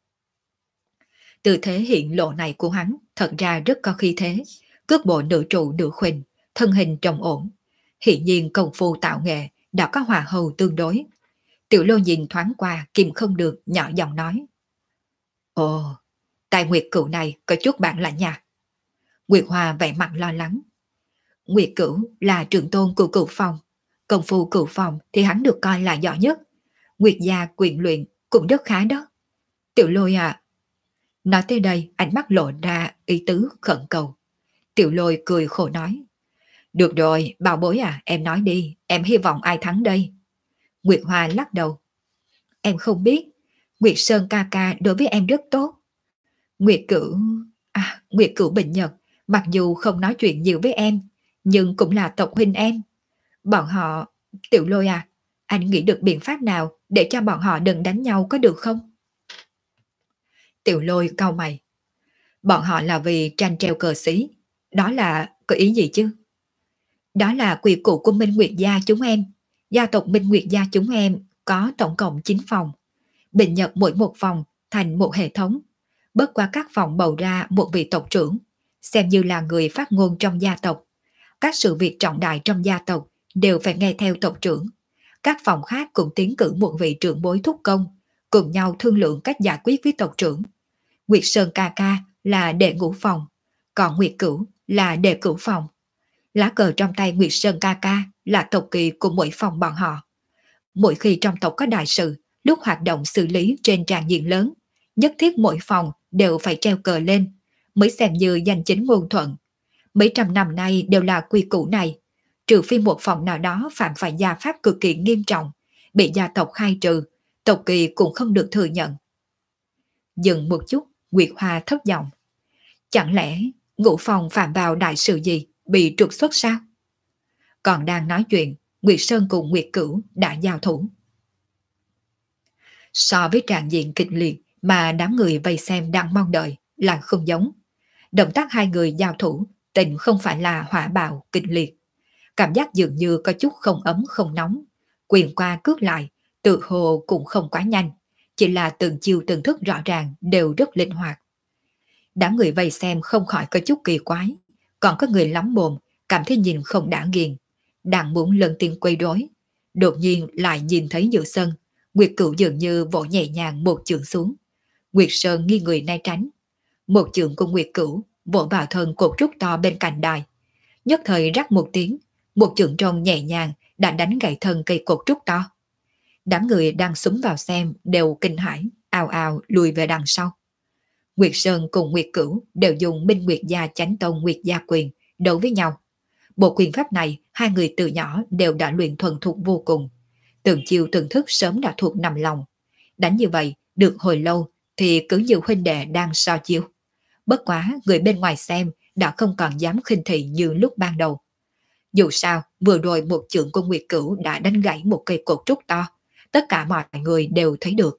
Tư thế hiện lộ này của hắn thật ra rất có khí thế, cước bộ nửa trụ nửa khuynh, thân hình trông ổn. Hiện nhiên công phu tạo nghệ đã có hòa hầu tương đối. Tiểu Lôi nhìn thoáng qua kìm không được nhỏ giọng nói. Ồ, tài Nguyệt Cửu này có chút bạn lạ nha. Nguyệt Hoa vẻ mặt lo lắng. Nguyệt Cửu là trưởng tôn của Cửu Phòng. Công phu Cửu Phòng thì hắn được coi là giỏi nhất. Nguyệt gia quyền luyện cũng rất khá đó. Tiểu Lôi à. Nói tới đây ánh mắt lộ ra ý tứ khẩn cầu. Tiểu Lôi cười khổ nói. Được rồi, bảo bối à, em nói đi, em hy vọng ai thắng đây? Nguyệt Hoa lắc đầu. Em không biết, Nguyệt Sơn ca ca đối với em rất tốt. Nguyệt Cửu Bình Nhật, mặc dù không nói chuyện nhiều với em, nhưng cũng là tộc huynh em. Bọn họ, Tiểu Lôi à, anh nghĩ được biện pháp nào để cho bọn họ đừng đánh nhau có được không? Tiểu Lôi cau mày. Bọn họ là vì tranh treo cờ xí, đó là có ý gì chứ? Đó là quy củ của Minh Nguyệt gia chúng em. Gia tộc Minh Nguyệt gia chúng em có tổng cộng 9 phòng. Bình Nhật mỗi một phòng thành một hệ thống. Bất qua các phòng bầu ra một vị tộc trưởng, xem như là người phát ngôn trong gia tộc. Các sự việc trọng đại trong gia tộc đều phải nghe theo tộc trưởng. Các phòng khác cũng tiến cử một vị trưởng bối thúc công, cùng nhau thương lượng cách giải quyết với tộc trưởng. Nguyệt Sơn ca ca là đệ ngũ phòng, còn Nguyệt Cửu là đệ cửu phòng. Lá cờ trong tay Nguyệt Sơn ca ca là tộc kỳ của mỗi phòng bọn họ. Mỗi khi trong tộc có đại sự, lúc hoạt động xử lý trên tràng diện lớn, nhất thiết mỗi phòng đều phải treo cờ lên, mới xem như danh chính ngôn thuận. Mấy trăm năm nay đều là quy củ này, trừ phi một phòng nào đó phạm phải gia pháp cực kỳ nghiêm trọng, bị gia tộc khai trừ, tộc kỳ cũng không được thừa nhận. Dừng một chút, Nguyệt Hoa thấp giọng. Chẳng lẽ ngũ phòng phạm vào đại sự gì, bị trục xuất sao? Còn đang nói chuyện, Nguyệt Sơn cùng Nguyệt Cửu đã giao thủ. So với tràng diện kịch liệt mà đám người vây xem đang mong đợi là không giống. Động tác hai người giao thủ tình không phải là hỏa bạo kịch liệt. Cảm giác dường như có chút không ấm không nóng. Quyền qua cướp lại, tự hồ cũng không quá nhanh. Chỉ là từng chiêu từng thức rõ ràng đều rất linh hoạt. Đám người vây xem không khỏi có chút kỳ quái. Còn có người lắm mồm, cảm thấy nhìn không đã nghiền. Đang muốn lần tiên quay rối. Đột nhiên lại nhìn thấy giữa sân, Nguyệt Cửu dường như vỗ nhẹ nhàng một chưởng xuống. Nguyệt Sơn nghi người né tránh. Một chưởng của Nguyệt Cửu vỗ vào thân cột trúc to bên cạnh đài. Nhất thời rắc một tiếng, một chưởng trông nhẹ nhàng đã đánh gãy thân cây cột trúc to. Đám người đang súng vào xem đều kinh hãi, ào ào lùi về đằng sau. Nguyệt Sơn cùng Nguyệt Cửu đều dùng Minh Nguyệt gia chánh tông Nguyệt gia quyền đấu với nhau. Bộ quyền pháp này hai người từ nhỏ đều đã luyện thuần thục vô cùng. Từng chiêu từng thức sớm đã thuộc nằm lòng. Đánh như vậy được hồi lâu thì cứ như huynh đệ đang so chiêu. Bất quá người bên ngoài xem đã không còn dám khinh thị như lúc ban đầu. Dù sao vừa rồi một chưởng của Nguyệt Cửu đã đánh gãy một cây cột trúc to. Tất cả mọi người đều thấy được.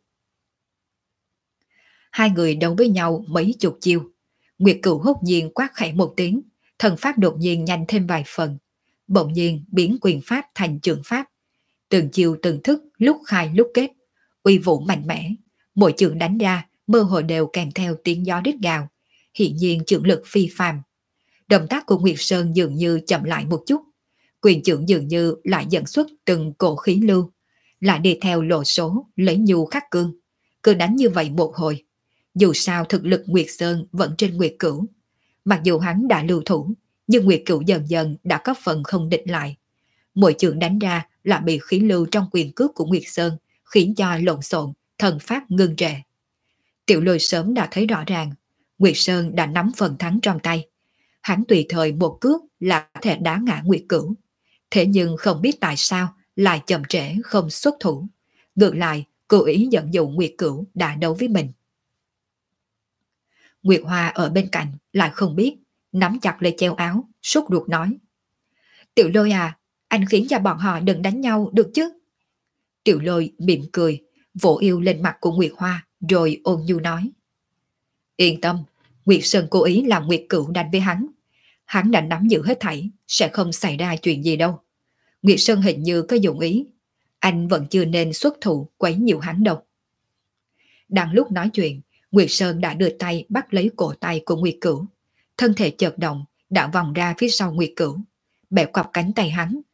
Hai người đấu với nhau mấy chục chiêu. Nguyệt Cửu hốt nhiên quát khẽ một tiếng, thần pháp đột nhiên nhanh thêm vài phần. Bỗng nhiên biến quyền pháp thành chưởng pháp. Từng chiêu từng thức lúc khai lúc kết, uy vũ mạnh mẽ. Mỗi chưởng đánh ra mơ hồ đều kèm theo tiếng gió rít gào. Hiển nhiên chưởng lực phi phàm. Động tác của Nguyệt Sơn dường như chậm lại một chút. Quyền chưởng dường như lại dẫn xuất từng cổ khí lưu, lại đi theo lộ số lấy nhu khắc cương. Cứ đánh như vậy một hồi. Dù sao thực lực Nguyệt Sơn vẫn trên Nguyệt Cửu. Mặc dù hắn đã lưu thủ, nhưng Nguyệt Cửu dần dần đã có phần không địch lại. Mỗi chưởng đánh ra là bị khí lưu trong quyền cước của Nguyệt Sơn khiến cho lộn xộn, thần pháp ngưng trệ. Tiểu Lôi sớm đã thấy rõ ràng, Nguyệt Sơn đã nắm phần thắng trong tay. Hắn tùy thời một cước là có thể đá ngã Nguyệt Cửu. Thế nhưng không biết tại sao lại chậm trễ không xuất thủ. Ngược lại, cố ý dẫn dụ Nguyệt Cửu đã đấu với mình. Nguyệt Hoa ở bên cạnh lại không biết, nắm chặt lấy treo áo, sốt ruột nói. Tiểu Lôi à, anh khiến cho bọn họ đừng đánh nhau được chứ? Tiểu Lôi mỉm cười, vỗ yêu lên mặt của Nguyệt Hoa, rồi ôn nhu nói. Yên tâm, Nguyệt Sơn cố ý làm Nguyệt Cửu đánh với hắn. Hắn đã nắm giữ hết thảy, sẽ không xảy ra chuyện gì đâu. Nguyệt Sơn hình như có dụng ý, anh vẫn chưa nên xuất thủ quấy nhiều hắn đâu. Đang lúc nói chuyện, Nguyệt Sơn đã đưa tay bắt lấy cổ tay của Nguyệt Cửu. Thân thể chợt động, đã vòng ra phía sau Nguyệt Cửu, bẻ quặp cánh tay hắn,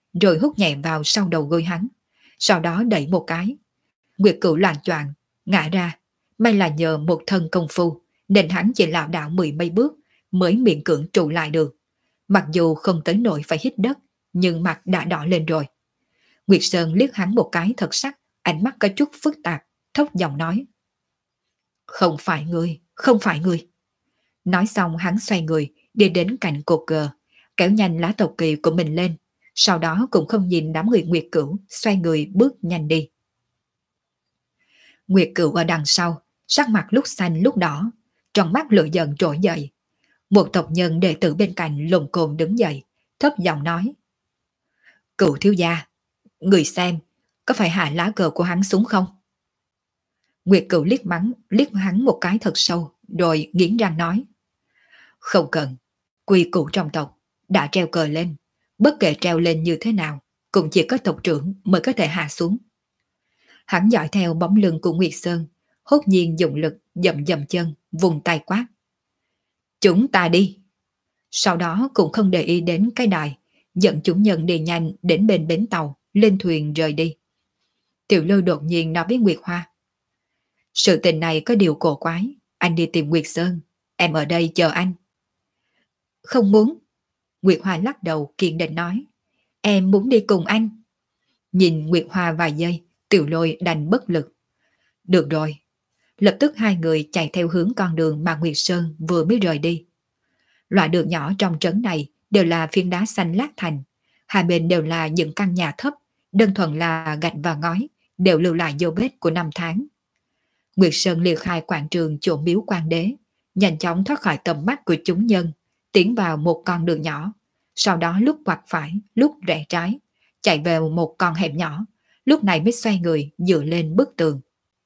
rồi hút nhẹ vào sau đầu gối hắn, sau đó đẩy một cái. Nguyệt Cửu loạng choạng ngã ra, may là nhờ một thân công phu nên hắn chỉ lảo đảo mười mấy bước mới miễn cưỡng trụ lại được. Mặc dù không tới nỗi phải hít đất, nhưng mặt đã đỏ lên rồi. Nguyệt Sơn liếc hắn một cái thật sắc, ánh mắt có chút phức tạp, thốc giọng nói. Không phải ngươi, không phải ngươi. Nói xong hắn xoay người, đi đến cạnh cột cờ, kéo nhanh lá tộc kỳ của mình lên, sau đó cũng không nhìn đám người Nguyệt Cửu, xoay người bước nhanh đi. Nguyệt Cửu ở đằng sau, sắc mặt lúc xanh lúc đỏ, trong mắt lửa giận trỗi dậy. Một tộc nhân đệ tử bên cạnh lồm cồm đứng dậy, thấp giọng nói. Cửu thiếu gia, người xem, có phải hạ lá cờ của hắn xuống không? Nguyệt Cửu liếc hắn một cái thật sâu, rồi nghiến răng nói. Không cần, quy củ trong tộc, đã treo cờ lên, bất kể treo lên như thế nào, cũng chỉ có tộc trưởng mới có thể hạ xuống. Hắn dõi theo bóng lưng của Nguyệt Sơn, hốt nhiên dùng lực dậm dậm chân, vùng tay quát. Chúng ta đi. Sau đó cũng không để ý đến cái đài, dẫn chúng nhân đi nhanh đến bên bến tàu, lên thuyền rời đi. Tiểu Lôi đột nhiên nói với Nguyệt Hoa. Sự tình này có điều cổ quái, anh đi tìm Nguyệt Sơn, em ở đây chờ anh. Không muốn. Nguyệt Hoa lắc đầu kiên định nói. Em muốn đi cùng anh. Nhìn Nguyệt Hoa vài giây, Tiểu Lôi đành bất lực. Được rồi. Lập tức hai người chạy theo hướng con đường mà Nguyệt Sơn vừa mới rời đi. Loại đường nhỏ trong trấn này đều là phiến đá xanh lát thành. Hai bên đều là những căn nhà thấp, đơn thuần là gạch và ngói, đều lưu lại dấu vết của năm tháng. Nguyệt Sơn liệt khai quảng trường chỗ miếu quan đế, nhanh chóng thoát khỏi tầm mắt của chúng nhân, tiến vào một con đường nhỏ, sau đó lúc quặt phải, lúc rẽ trái, chạy về một con hẻm nhỏ, lúc này mới xoay người dựa lên bức tường.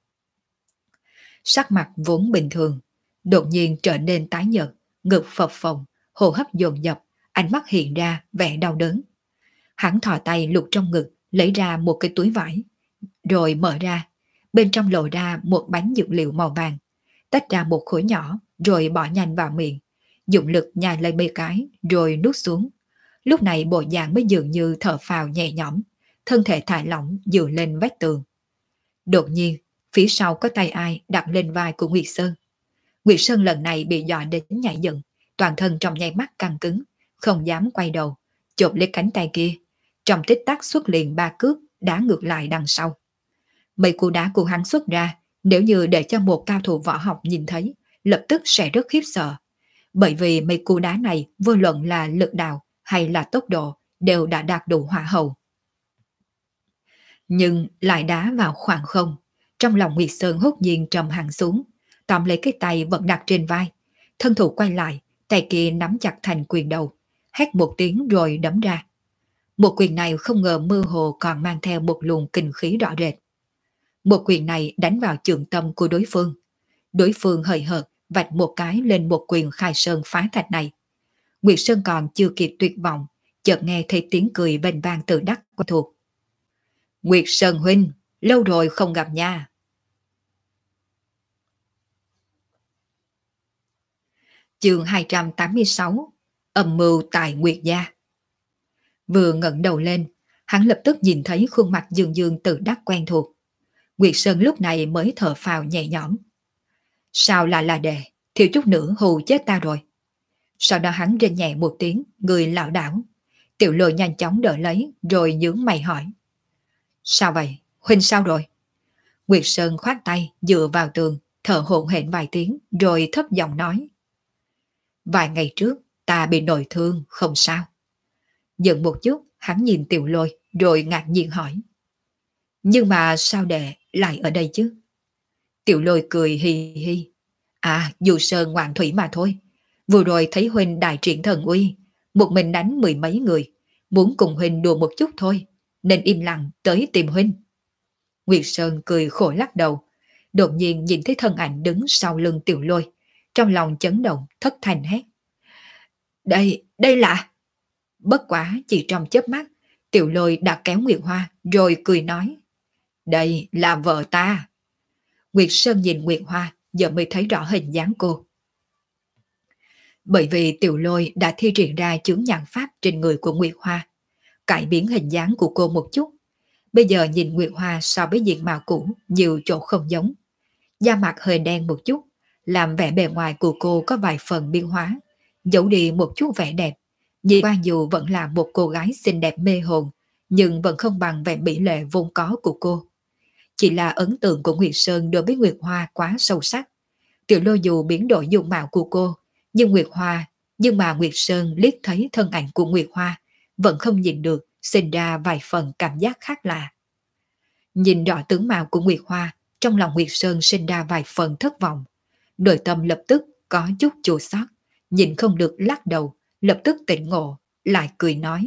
Sắc mặt vốn bình thường, đột nhiên trở nên tái nhợt, ngực phập phồng, hô hấp dồn dập, ánh mắt hiện ra vẻ đau đớn. Hắn thò tay lục trong ngực, lấy ra một cái túi vải, rồi mở ra, bên trong lộ ra một bánh dược liệu màu vàng, tách ra một khối nhỏ, rồi bỏ nhanh vào miệng, dụng lực nhai lấy mấy cái, rồi nuốt xuống. Lúc này bộ dạng mới dường như thở phào nhẹ nhõm, thân thể thả lỏng dựa lên vách tường. Đột nhiên, phía sau có tay ai đặt lên vai của Nguyệt Sơn. Nguyệt Sơn lần này bị dọa đến nhảy dựng, toàn thân trong nháy mắt căng cứng, không dám quay đầu, chộp lấy cánh tay kia, trong tích tắc xuất liền ba cước đá ngược lại đằng sau. Mấy cú đá của hắn xuất ra, nếu như để cho một cao thủ võ học nhìn thấy, lập tức sẽ rất khiếp sợ. Bởi vì mấy cú đá này vô luận là lực đạo hay là tốc độ đều đã đạt đủ hỏa hậu. Nhưng lại đá vào khoảng không, trong lòng Nguyệt Sơn hốt nhiên trầm hẳn xuống, tóm lấy cái tay vẫn đặt trên vai, thân thủ quay lại, tay kia nắm chặt thành quyền đầu, hét một tiếng rồi đấm ra. Một quyền này không ngờ mơ hồ còn mang theo một luồng kinh khí rõ rệt. Một quyền này đánh vào chượng tâm của đối phương. Đối phương hời hợt vạch một cái lên một quyền khai sơn phá thạch này. Nguyệt Sơn còn chưa kịp tuyệt vọng, chợt nghe thấy tiếng cười vênh vang từ đắc quen thuộc. Nguyệt Sơn huynh, lâu rồi không gặp nha. Chương 286, âm mưu tại Nguyệt gia. Vừa ngẩng đầu lên, hắn lập tức nhìn thấy khuôn mặt Dương Dương Tự Đắc quen thuộc. Nguyệt Sơn lúc này mới thở phào nhẹ nhõm. Sao là đệ, thiếu chút nữa hù chết ta rồi. Sau đó hắn rên nhẹ một tiếng, người lảo đảo. Tiểu Lôi nhanh chóng đỡ lấy, rồi nhướng mày hỏi. Sao vậy, huynh sao rồi? Nguyệt Sơn khoát tay, dựa vào tường, thở hổn hển vài tiếng, rồi thấp giọng nói. Vài ngày trước, ta bị nội thương, không sao. Dừng một chút, hắn nhìn Tiểu Lôi, rồi ngạc nhiên hỏi. Nhưng mà sao đệ lại ở đây chứ? Tiểu Lôi cười hi hi. À, dù sơn ngoạn thủy mà thôi. Vừa rồi thấy huynh đại triển thần uy, một mình đánh mười mấy người, muốn cùng huynh đùa một chút thôi, nên im lặng tới tìm huynh. Nguyệt Sơn cười khổ lắc đầu, đột nhiên nhìn thấy thân ảnh đứng sau lưng Tiểu Lôi, trong lòng chấn động thất thanh hét. Đây là... Bất quá chỉ trong chớp mắt, Tiểu Lôi đã kéo Nguyệt Hoa rồi cười nói. Đây là vợ ta. Nguyệt Sơn nhìn Nguyệt Hoa, giờ mới thấy rõ hình dáng cô. Bởi vì Tiểu Lôi đã thi triển ra chướng nhãn pháp trên người của Nguyệt Hoa. cải biến hình dáng của cô một chút. Bây giờ nhìn Nguyệt Hoa so với diện mạo cũ nhiều chỗ không giống. Da mặt hơi đen một chút, làm vẻ bề ngoài của cô có vài phần biến hóa, giấu đi một chút vẻ đẹp. Nhìn qua dù vẫn là một cô gái xinh đẹp mê hồn, nhưng vẫn không bằng vẻ mỹ lệ vốn có của cô. Chỉ là ấn tượng của Nguyệt Sơn đối với Nguyệt Hoa quá sâu sắc. Tiểu Lôi dù biến đổi dung mạo của cô, nhưng mà Nguyệt Sơn liếc thấy thân ảnh của Nguyệt Hoa, vẫn không nhìn được, sinh ra vài phần cảm giác khác lạ. Nhìn rõ tướng mạo của Nguyệt Hoa, trong lòng Nguyệt Sơn sinh ra vài phần thất vọng. Nội tâm lập tức có chút chua xót, nhìn không được lắc đầu, lập tức tỉnh ngộ, lại cười nói.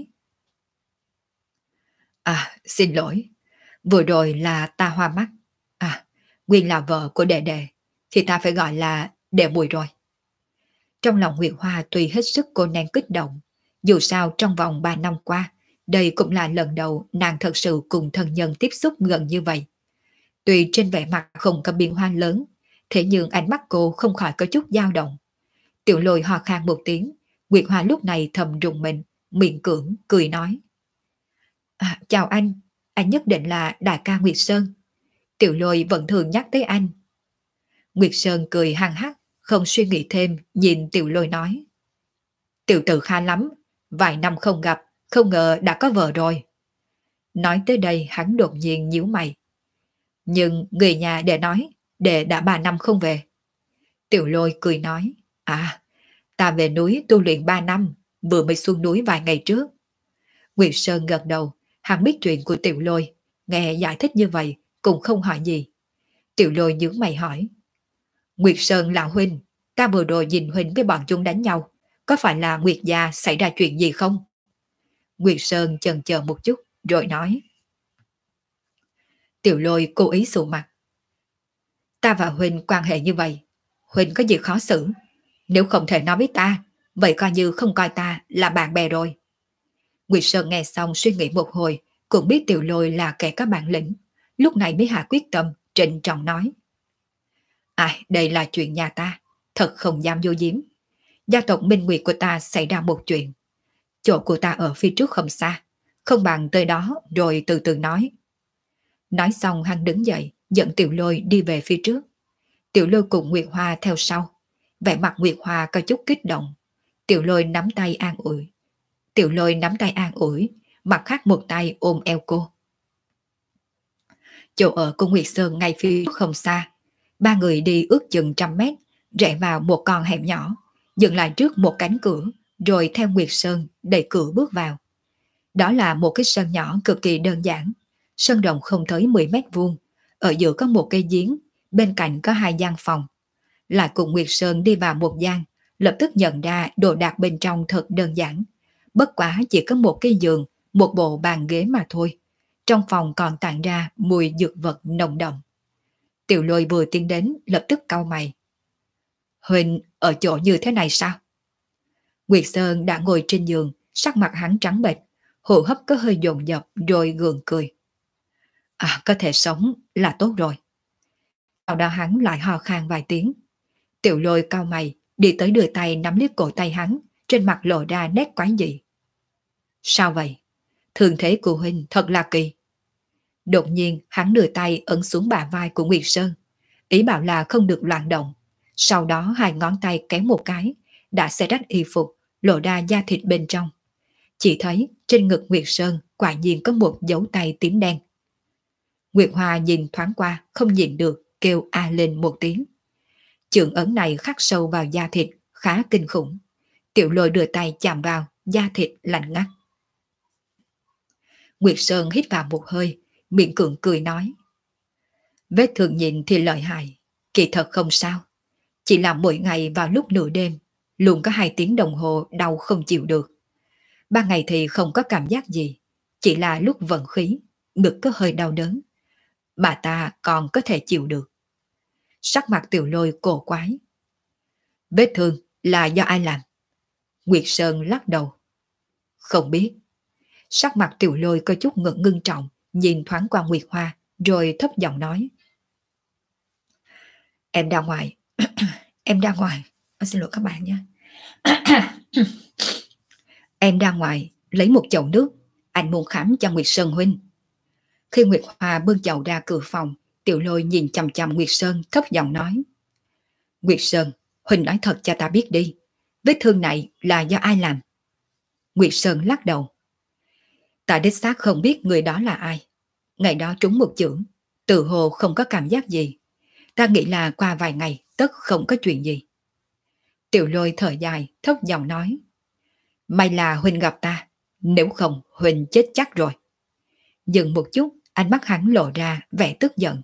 Xin lỗi, vừa rồi là ta hoa mắt. Nguyên là vợ của đệ đệ, thì ta phải gọi là đệ muội rồi. Trong lòng Nguyệt Hoa tuy hết sức cô nàng kích động, dù sao trong vòng 3 năm qua, đây cũng là lần đầu nàng thật sự cùng thân nhân tiếp xúc gần như vậy. Tuy trên vẻ mặt không có biến hóa lớn, thế nhưng ánh mắt cô không khỏi có chút dao động. Tiểu Lôi ho khan một tiếng, Nguyệt Hoa lúc này thầm rùng mình, miệng cưỡng, cười nói. Chào anh nhất định là đại ca Nguyệt Sơn. Tiểu Lôi vẫn thường nhắc tới anh. Nguyệt Sơn cười hăng hắc, không suy nghĩ thêm, nhìn Tiểu Lôi nói. Tiểu tử khá lắm, vài năm không gặp, không ngờ đã có vợ rồi. Nói tới đây hắn đột nhiên nhíu mày. Nhưng người nhà đệ nói, đệ đã 3 năm không về. Tiểu Lôi cười nói. Ta về núi tu luyện 3 năm, vừa mới xuống núi vài ngày trước. Nguyệt Sơn gật đầu, hắn biết chuyện của Tiểu Lôi, nghe giải thích như vậy, cũng không hỏi gì. Tiểu Lôi nhướng mày hỏi. Nguyệt Sơn lão huynh, ta vừa rồi nhìn huynh với bọn chúng đánh nhau, có phải là Nguyệt gia xảy ra chuyện gì không? Nguyệt Sơn chần chờ một chút, rồi nói. Tiểu Lôi cố ý sụ mặt. Ta và huynh quan hệ như vậy, huynh có gì khó xử? Nếu không thể nói với ta, vậy coi như không coi ta là bạn bè rồi. Nguyệt Sơn nghe xong suy nghĩ một hồi, cũng biết Tiểu Lôi là kẻ có bản lĩnh, lúc này mới hạ quyết tâm, trịnh trọng nói. Đây là chuyện nhà ta, thật không dám vô giếm. Gia tộc Minh Nguyệt của ta xảy ra một chuyện. Chỗ của ta ở phía trước không xa, không bằng tới đó rồi từ từ nói. Nói xong hắn đứng dậy, dẫn Tiểu Lôi đi về phía trước. Tiểu Lôi cùng Nguyệt Hoa theo sau. Vẻ mặt Nguyệt Hoa có chút kích động. Tiểu Lôi nắm tay an ủi, mặt khác một tay ôm eo cô. Chỗ ở của Nguyệt Sơn ngay phía trước không xa. 3 người đi ước chừng 100 mét, rẽ vào một con hẻm nhỏ, dừng lại trước một cánh cửa, rồi theo Nguyệt Sơn đẩy cửa bước vào. Đó là một cái sân nhỏ cực kỳ đơn giản, sân rộng không tới 10 mét vuông, ở giữa có một cây giếng, bên cạnh có 2 gian phòng. Lại cùng Nguyệt Sơn đi vào một gian, lập tức nhận ra đồ đạc bên trong thật đơn giản, bất quá chỉ có một cái giường, một bộ bàn ghế mà thôi. Trong phòng còn tản ra mùi dược vật nồng đậm. Tiểu Lôi vừa tiến đến lập tức cau mày. Huynh ở chỗ như thế này sao? Nguyệt Sơn đã ngồi trên giường, sắc mặt hắn trắng bệch, hô hấp có hơi dồn dập rồi gượng cười. Có thể sống là tốt rồi. Sau đó hắn lại ho khan vài tiếng. Tiểu Lôi cau mày, đi tới đưa tay nắm lấy cổ tay hắn, trên mặt lộ ra nét quái dị. Sao vậy? Thương thế của huynh thật là kỳ. Đột nhiên hắn đưa tay ấn xuống bả vai của Nguyệt Sơn, ý bảo là không được loạn động. Sau đó 2 ngón tay kéo một cái, đã xé rách y phục, lộ ra da thịt bên trong. Chỉ thấy trên ngực Nguyệt Sơn quả nhiên có một dấu tay tím đen. Nguyệt Hoa nhìn thoáng qua, không nhìn được, kêu a lên một tiếng. Chưởng ấn này khắc sâu vào da thịt, khá kinh khủng. Tiểu Lôi đưa tay chạm vào, da thịt lạnh ngắt. Nguyệt Sơn hít vào một hơi, miệng cưỡng cười nói. Vết thương nhìn thì lợi hại, kỳ thật không sao. Chỉ là mỗi ngày vào lúc nửa đêm, luôn có 2 tiếng đồng hồ đau không chịu được. 3 ngày thì không có cảm giác gì, chỉ là lúc vận khí, ngực có hơi đau đớn. Bà ta còn có thể chịu được. Sắc mặt Tiểu Lôi cổ quái. Vết thương là do ai làm? Nguyệt Sơn lắc đầu. Không biết. Sắc mặt Tiểu Lôi có chút ngưng trọng, nhìn thoáng qua Nguyệt Hoa, rồi thấp giọng nói. Em ra ngoài. Em ra ngoài. Xin lỗi các bạn nha. Em ra ngoài, lấy một chậu nước. anh muốn khám cho Nguyệt Sơn huynh. Khi Nguyệt Hoa bưng chậu ra cửa phòng, Tiểu Lôi nhìn chằm chằm Nguyệt Sơn thấp giọng nói. Nguyệt Sơn, huynh nói thật cho ta biết đi, vết thương này là do ai làm? Nguyệt Sơn lắc đầu. Ta đích xác không biết người đó là ai. Ngày đó trúng một chưởng, tự hồ không có cảm giác gì. Ta nghĩ là qua vài ngày tất không có chuyện gì. Tiểu Lôi thở dài, thấp giọng nói. May là huynh gặp ta, nếu không huynh chết chắc rồi. Dừng một chút, ánh mắt hắn lộ ra vẻ tức giận.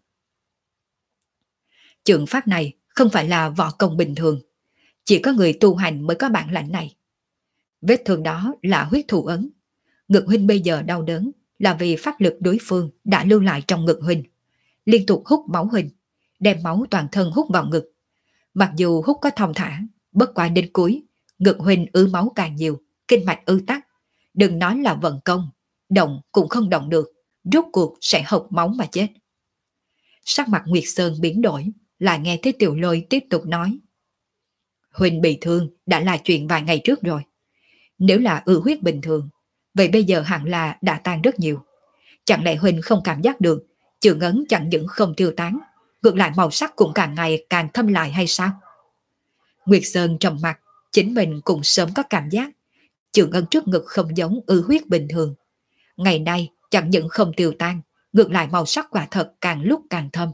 Chưởng pháp này không phải là võ công bình thường, chỉ có người tu hành mới có bản lãnh này. Vết thương đó là huyết thủ ấn. Ngực huynh bây giờ đau đớn là vì pháp lực đối phương đã lưu lại trong ngực huynh, liên tục hút máu huynh, đem máu toàn thân hút vào ngực. Mặc dù hút có thong thả, bất quá đến cuối, ngực huynh ứ máu càng nhiều, kinh mạch ứ tắc. Đừng nói là vận công, động cũng không động được, rốt cuộc sẽ hộc máu mà chết. Sắc mặt Nguyệt Sơn biến đổi, lại nghe thấy Tiểu Lôi tiếp tục nói. Huynh bị thương đã là chuyện vài ngày trước rồi. Nếu là ứ huyết bình thường, vậy bây giờ hẳn là đã tan rất nhiều. Chẳng lẽ huynh không cảm giác được, chưởng ấn chẳng những không tiêu tán, ngược lại màu sắc cũng càng ngày càng thâm lại hay sao? Nguyệt Sơn trầm mặt, chính mình cũng sớm có cảm giác, chưởng ấn trước ngực không giống ứ huyết bình thường. Ngày nay chẳng những không tiêu tan, ngược lại màu sắc quả thật càng lúc càng thâm.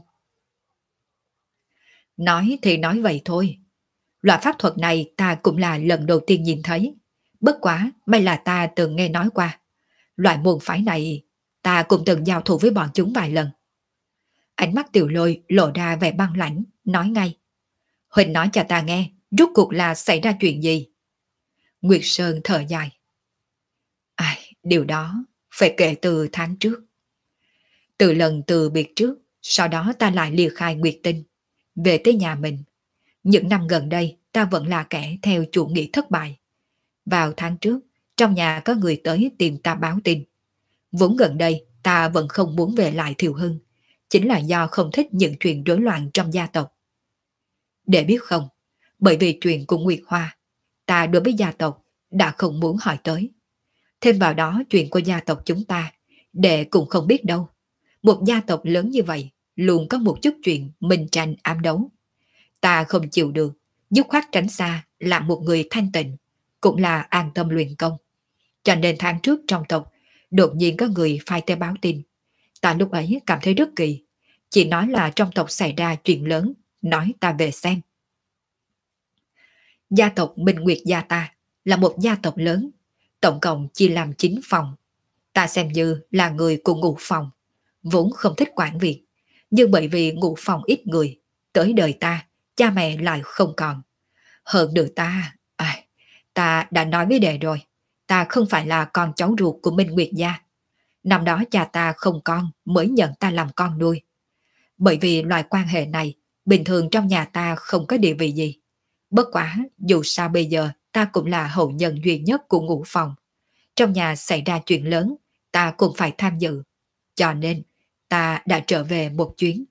Nói thì nói vậy thôi. Loại pháp thuật này ta cũng là lần đầu tiên nhìn thấy. Bất quá, may là ta từng nghe nói qua. Loại môn phái này, ta cũng từng giao thủ với bọn chúng vài lần. Ánh mắt Tiểu Lôi lộ ra vẻ băng lãnh, nói ngay. Huỳnh nói cho ta nghe, rốt cuộc là xảy ra chuyện gì? Nguyệt Sơn thở dài. Ai, điều đó phải kể từ tháng trước. Từ lần từ biệt trước, sau đó ta lại lìa khai Nguyệt Tinh, về tới nhà mình. Những năm gần đây, ta vẫn là kẻ theo chủ nghĩa thất bại. Vào tháng trước, trong nhà có người tới tìm ta báo tin. Vốn gần đây, ta vẫn không muốn về lại Thiều Hưng, chính là do không thích những chuyện rối loạn trong gia tộc. Để biết không, bởi vì chuyện của Nguyệt Hoa, ta đối với gia tộc đã không muốn hỏi tới. Thêm vào đó chuyện của gia tộc chúng ta, đệ cũng không biết đâu. Một gia tộc lớn như vậy, luôn có một chút chuyện minh tranh ám đấu. Ta không chịu được, dứt khoát tránh xa, làm một người thanh tịnh, cũng là an tâm luyện công. Cho nên tháng trước trong tộc, đột nhiên có người phai tới báo tin. Ta lúc ấy cảm thấy rất kỳ, chỉ nói là trong tộc xảy ra chuyện lớn, nói ta về xem. Gia tộc Minh Nguyệt gia ta là một gia tộc lớn, tổng cộng chia làm 9 phòng. Ta xem như là người của ngũ phòng, vốn không thích quản việc, nhưng bởi vì ngũ phòng ít người, tới đời ta, cha mẹ lại không còn. Hơn nữa ta đã nói với đệ rồi, ta không phải là con cháu ruột của Minh Nguyệt gia. Năm đó cha ta không con mới nhận ta làm con nuôi. Bởi vì loại quan hệ này, bình thường trong nhà ta không có địa vị gì. Bất quá, dù sao bây giờ ta cũng là hậu nhân duy nhất của ngũ phòng. Trong nhà xảy ra chuyện lớn, ta cũng phải tham dự. Cho nên, ta đã trở về một chuyến.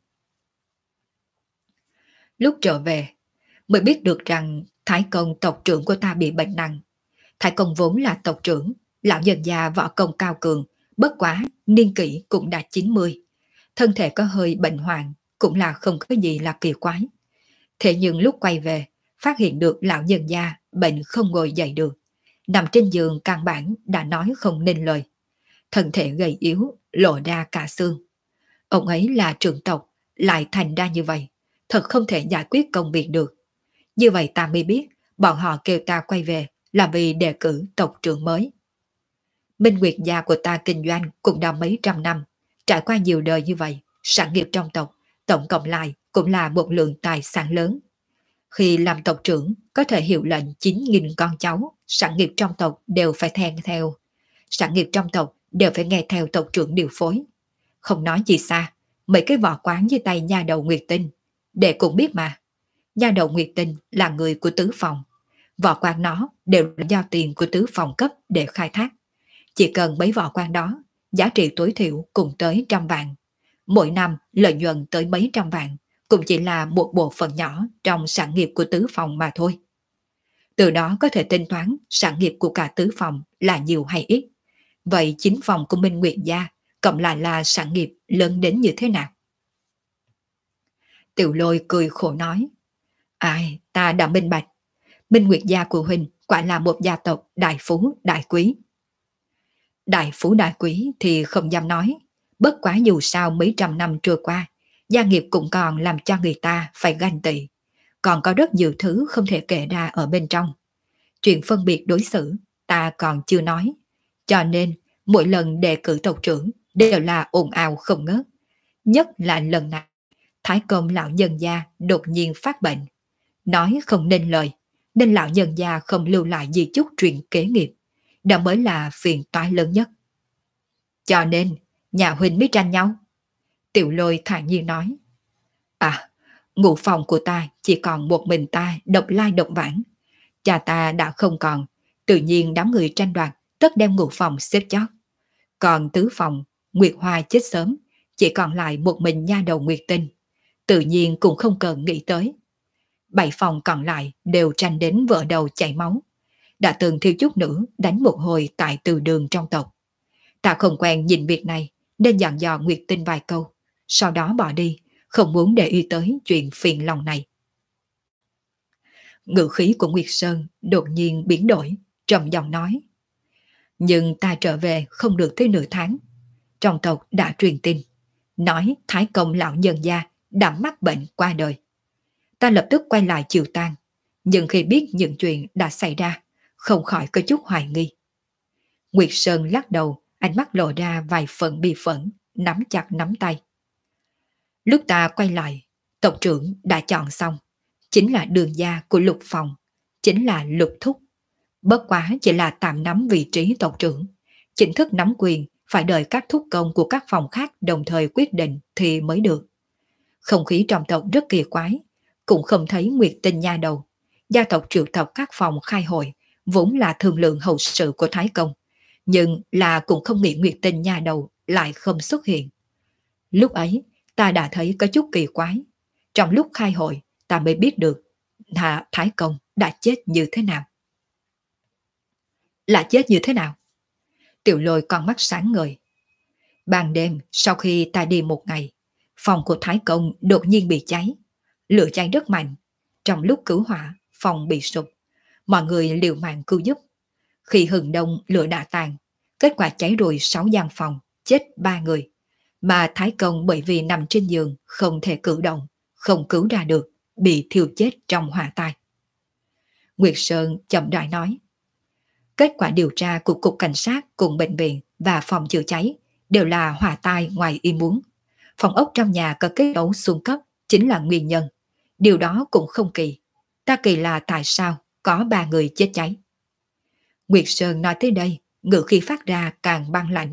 Lúc trở về, mới biết được rằng Thái Công tộc trưởng của ta bị bệnh nặng. Thái Công vốn là tộc trưởng, lão nhân già võ công cao cường, bất quá niên kỷ cũng đã 90. Thân thể có hơi bệnh hoạn, cũng là không có gì là kỳ quái. Thế nhưng lúc quay về, phát hiện được lão nhân gia bệnh không ngồi dậy được. Nằm trên giường căn bản đã nói không nên lời. Thân thể gầy yếu, lộ ra cả xương. Ông ấy là trưởng tộc, lại thành ra như vậy. Thật không thể giải quyết công việc được. Như vậy ta mới biết, bọn họ kêu ta quay về là vì đề cử tộc trưởng mới. Minh Nguyệt gia của ta kinh doanh cũng đã mấy trăm năm, trải qua nhiều đời như vậy, sản nghiệp trong tộc, tổng cộng lại cũng là một lượng tài sản lớn. Khi làm tộc trưởng, có thể hiệu lệnh 9.000 con cháu, sản nghiệp trong tộc đều phải theo. Sản nghiệp trong tộc đều phải nghe theo tộc trưởng điều phối. Không nói gì xa, mấy cái võ quán dưới tay nha đầu Nguyệt Tinh, để cũng biết mà. Nha đầu Nguyệt Tinh là người của tứ phòng. Võ quan nó đều là do tiền của tứ phòng cấp để khai thác. Chỉ cần mấy võ quan đó, giá trị tối thiểu cũng tới 100 vạn. Mỗi năm lợi nhuận tới mấy trăm vạn, cũng chỉ là một bộ phận nhỏ trong sản nghiệp của tứ phòng mà thôi. Từ đó có thể tính toán sản nghiệp của cả tứ phòng là nhiều hay ít. Vậy 9 phòng của Minh Nguyệt gia cộng lại là sản nghiệp lớn đến như thế nào? Tiểu Lôi cười khổ nói, ai, ta đã minh bạch. Minh Nguyệt gia của huynh quả là một gia tộc đại phú đại quý. Đại phú đại quý thì không dám nói, bất quá dù sao mấy trăm năm trôi qua, gia nghiệp cũng còn làm cho người ta phải ganh tị, còn có rất nhiều thứ không thể kể ra ở bên trong. Chuyện phân biệt đối xử ta còn chưa nói, cho nên mỗi lần đề cử tộc trưởng đều là ồn ào không ngớt. Nhất là lần này, Thái Công lão nhân gia đột nhiên phát bệnh, nói không nên lời, nên lão nhân gia không lưu lại di chúc truyền kế nghiệp, đó mới là phiền toái lớn nhất. Cho nên, nhà huynh mới tranh nhau. Tiểu Lôi thản nhiên nói, à, ngụ phòng của ta chỉ còn một mình ta độc lai độc vãng. Cha ta đã không còn, tự nhiên đám người tranh đoạt tất đem ngụ phòng xếp chót. Còn tứ phòng, Nguyệt Hoa chết sớm, chỉ còn lại một mình nha đầu Nguyệt Tinh, tự nhiên cũng không cần nghĩ tới. 7 phòng còn lại đều tranh đến vỡ đầu chảy máu, đã từng thiếu chút nữa đánh một hồi tại từ đường trong tộc. Ta không quen nhìn việc này nên dặn dò Nguyệt Tinh vài câu, sau đó bỏ đi, không muốn để ý tới chuyện phiền lòng này. Ngữ khí của Nguyệt Sơn đột nhiên biến đổi, trầm giọng nói, nhưng ta trở về không được tới nửa tháng. Trong tộc đã truyền tin, nói Thái Công lão nhân gia đã mắc bệnh qua đời. Ta lập tức quay lại chiều tang, nhưng khi biết những chuyện đã xảy ra, không khỏi có chút hoài nghi. Nguyệt Sơn lắc đầu, ánh mắt lộ ra vài phần bi phẫn, nắm chặt nắm tay. Lúc ta quay lại, tộc trưởng đã chọn xong, chính là đường gia của Lục phòng, chính là Lục Thúc. Bất quá chỉ là tạm nắm vị trí tộc trưởng, chính thức nắm quyền phải đợi các thúc công của các phòng khác đồng thời quyết định thì mới được. Không khí trong tộc rất kỳ quái, cũng không thấy Nguyệt Tinh nha đầu. Gia tộc triệu tập các phòng khai hội, vốn là thương lượng hậu sự của Thái Công, nhưng là cũng không nghĩ Nguyệt Tinh nha đầu lại không xuất hiện. Lúc ấy, ta đã thấy có chút kỳ quái. Trong lúc khai hội, ta mới biết được là Thái Công đã chết như thế nào. Là chết như thế nào? Tiểu Lôi con mắt sáng ngời. Ban đêm, sau khi ta đi một ngày, phòng của Thái Công đột nhiên bị cháy. Lửa cháy rất mạnh. Trong lúc cứu hỏa, phòng bị sụp. Mọi người liều mạng cứu giúp. Khi hừng đông lửa đã tàn, kết quả cháy rụi 6 gian phòng, chết 3 người. Mà Thái Công bởi vì nằm trên giường không thể cử động, không cứu ra được, bị thiêu chết trong hỏa tai. Nguyệt Sơn chậm rãi nói, kết quả điều tra của Cục Cảnh sát cùng bệnh viện và phòng chữa cháy đều là hỏa tai ngoài ý muốn. Phòng ốc trong nhà có kết cấu xuống cấp chính là nguyên nhân. Điều đó cũng không kỳ. Ta kỳ là tại sao có 3 người chết cháy. Nguyệt Sơn nói tới đây, ngữ khí phát ra càng băng lãnh.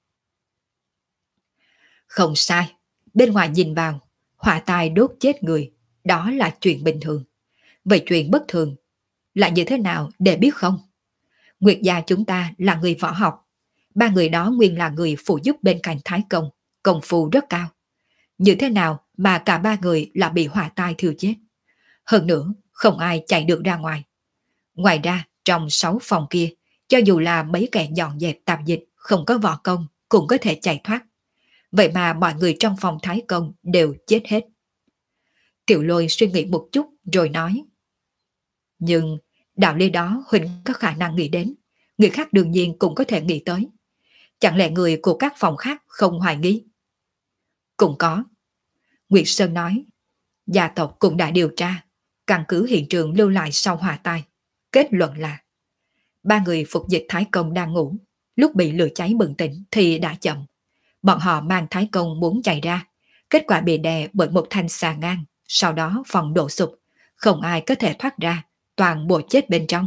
Không sai, bên ngoài nhìn vào, hỏa tai đốt chết người, đó là chuyện bình thường. Vậy chuyện bất thường là như thế nào để biết không? Nguyệt gia chúng ta là người võ học, 3 người đó nguyên là người phụ giúp bên cạnh Thái Công, công phu rất cao. Như thế nào mà cả 3 người là bị hỏa tai thiêu chết? Hơn nữa, không ai chạy được ra ngoài. Ngoài ra, trong 6 phòng kia, cho dù là mấy kẻ dọn dẹp tạp dịch không có võ công cũng có thể chạy thoát. Vậy mà mọi người trong phòng Thái Công đều chết hết. Tiểu Lôi suy nghĩ một chút rồi nói, nhưng đạo lý đó Huỳnh có khả năng nghĩ đến, người khác đương nhiên cũng có thể nghĩ tới. Chẳng lẽ người của các phòng khác không hoài nghi? Cũng có. Nguyệt Sơn nói, gia tộc cũng đã điều tra, căn cứ hiện trường lưu lại sau hỏa tai. Kết luận là 3 người phục dịch Thái Công đang ngủ, lúc bị lửa cháy bừng tỉnh thì đã chậm. Bọn họ mang Thái Công muốn chạy ra, kết quả bị đè bởi một thanh xà ngang, sau đó phòng đổ sụp, không ai có thể thoát ra, toàn bộ chết bên trong.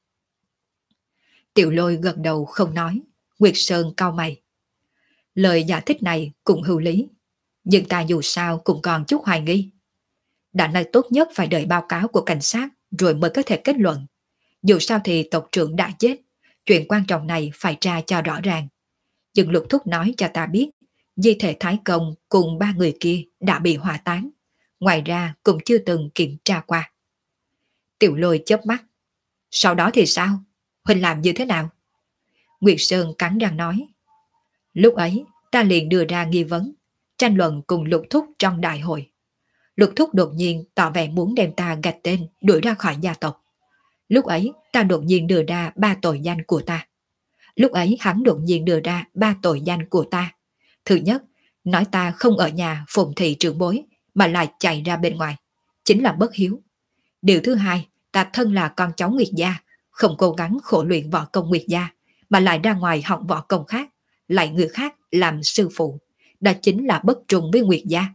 Tiểu Lôi gật đầu không nói, Nguyệt Sơn cau mày. Lời giải thích này cũng hữu lý, nhưng ta dù sao cũng còn chút hoài nghi. Đã nói tốt nhất phải đợi báo cáo của cảnh sát rồi mới có thể kết luận. Dù sao thì tộc trưởng đã chết, chuyện quan trọng này phải tra cho rõ ràng. Nhưng Lục Thúc nói cho ta biết, di thể Thái Công cùng 3 người kia đã bị hỏa táng. Ngoài ra cũng chưa từng kiểm tra qua. Tiểu Lôi chớp mắt. Sau đó thì sao? Huỳnh làm như thế nào? Nguyệt Sơn cắn răng nói. Lúc ấy ta liền đưa ra nghi vấn, tranh luận cùng Lục Thúc trong đại hội. Lục Thúc đột nhiên tỏ vẻ muốn đem ta gạch tên đuổi ra khỏi gia tộc. Lúc ấy ta đột nhiên đưa ra 3 tội danh của ta. Lúc ấy hắn đột nhiên đưa ra 3 tội danh của ta. Thứ nhất, nói ta không ở nhà phụng thị trưởng bối mà lại chạy ra bên ngoài, chính là bất hiếu. Điều thứ hai, ta thân là con cháu Nguyệt gia, không cố gắng khổ luyện võ công Nguyệt gia, mà lại ra ngoài học võ công khác, lại người khác làm sư phụ. Đó chính là bất trung với Nguyệt gia.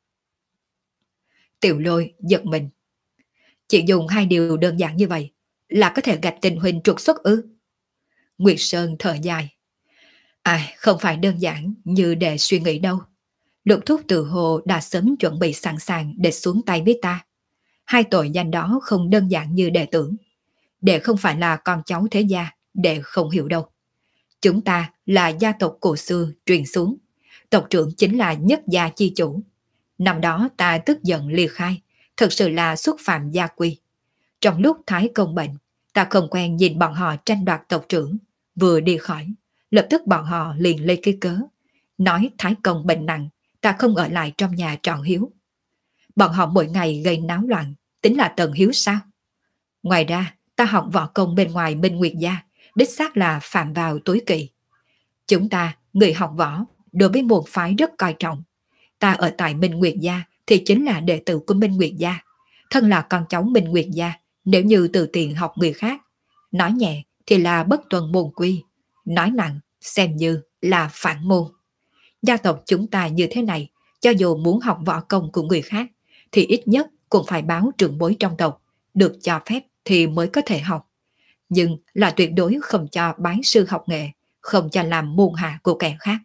Tiểu Lôi giật mình. Chỉ dùng 2 điều đơn giản như vậy là có thể gạch tình huynh trục xuất ư? Nguyệt Sơn thở dài. Ai, không phải đơn giản như để suy nghĩ đâu. Lục Thúc tự hồ đã sớm chuẩn bị sẵn sàng để xuống tay với ta. 2 tội danh đó không đơn giản như đệ tưởng. Đệ không phải là con cháu thế gia, đệ không hiểu đâu. Chúng ta là gia tộc cổ xưa truyền xuống. Tộc trưởng chính là nhất gia chi chủ. Năm đó ta tức giận liệt khai, thật sự là xúc phạm gia quy. Trong lúc Thái Công bệnh, ta không quen nhìn bọn họ tranh đoạt tộc trưởng. Vừa đi khỏi, lập tức bọn họ liền lấy cái cớ. Nói Thái Công bệnh nặng, ta không ở lại trong nhà trọn hiếu. Bọn họ mỗi ngày gây náo loạn, tính là tận hiếu sao? Ngoài ra, ta học võ công bên ngoài Minh Nguyệt gia, đích xác là phạm vào tối kỵ. Chúng ta, người học võ, đối với môn phái rất coi trọng. Ta ở tại Minh Nguyệt gia thì chính là đệ tử của Minh Nguyệt gia. Thân là con cháu Minh Nguyệt gia, nếu như từ tiền học người khác, nói nhẹ thì là bất tuân môn quy, nói nặng xem như là phản môn. Gia tộc chúng ta như thế này, cho dù muốn học võ công của người khác, thì ít nhất cũng phải báo trưởng bối trong tộc, được cho phép thì mới có thể học. Nhưng là tuyệt đối không cho bái sư học nghệ, không cho làm môn hạ của kẻ khác.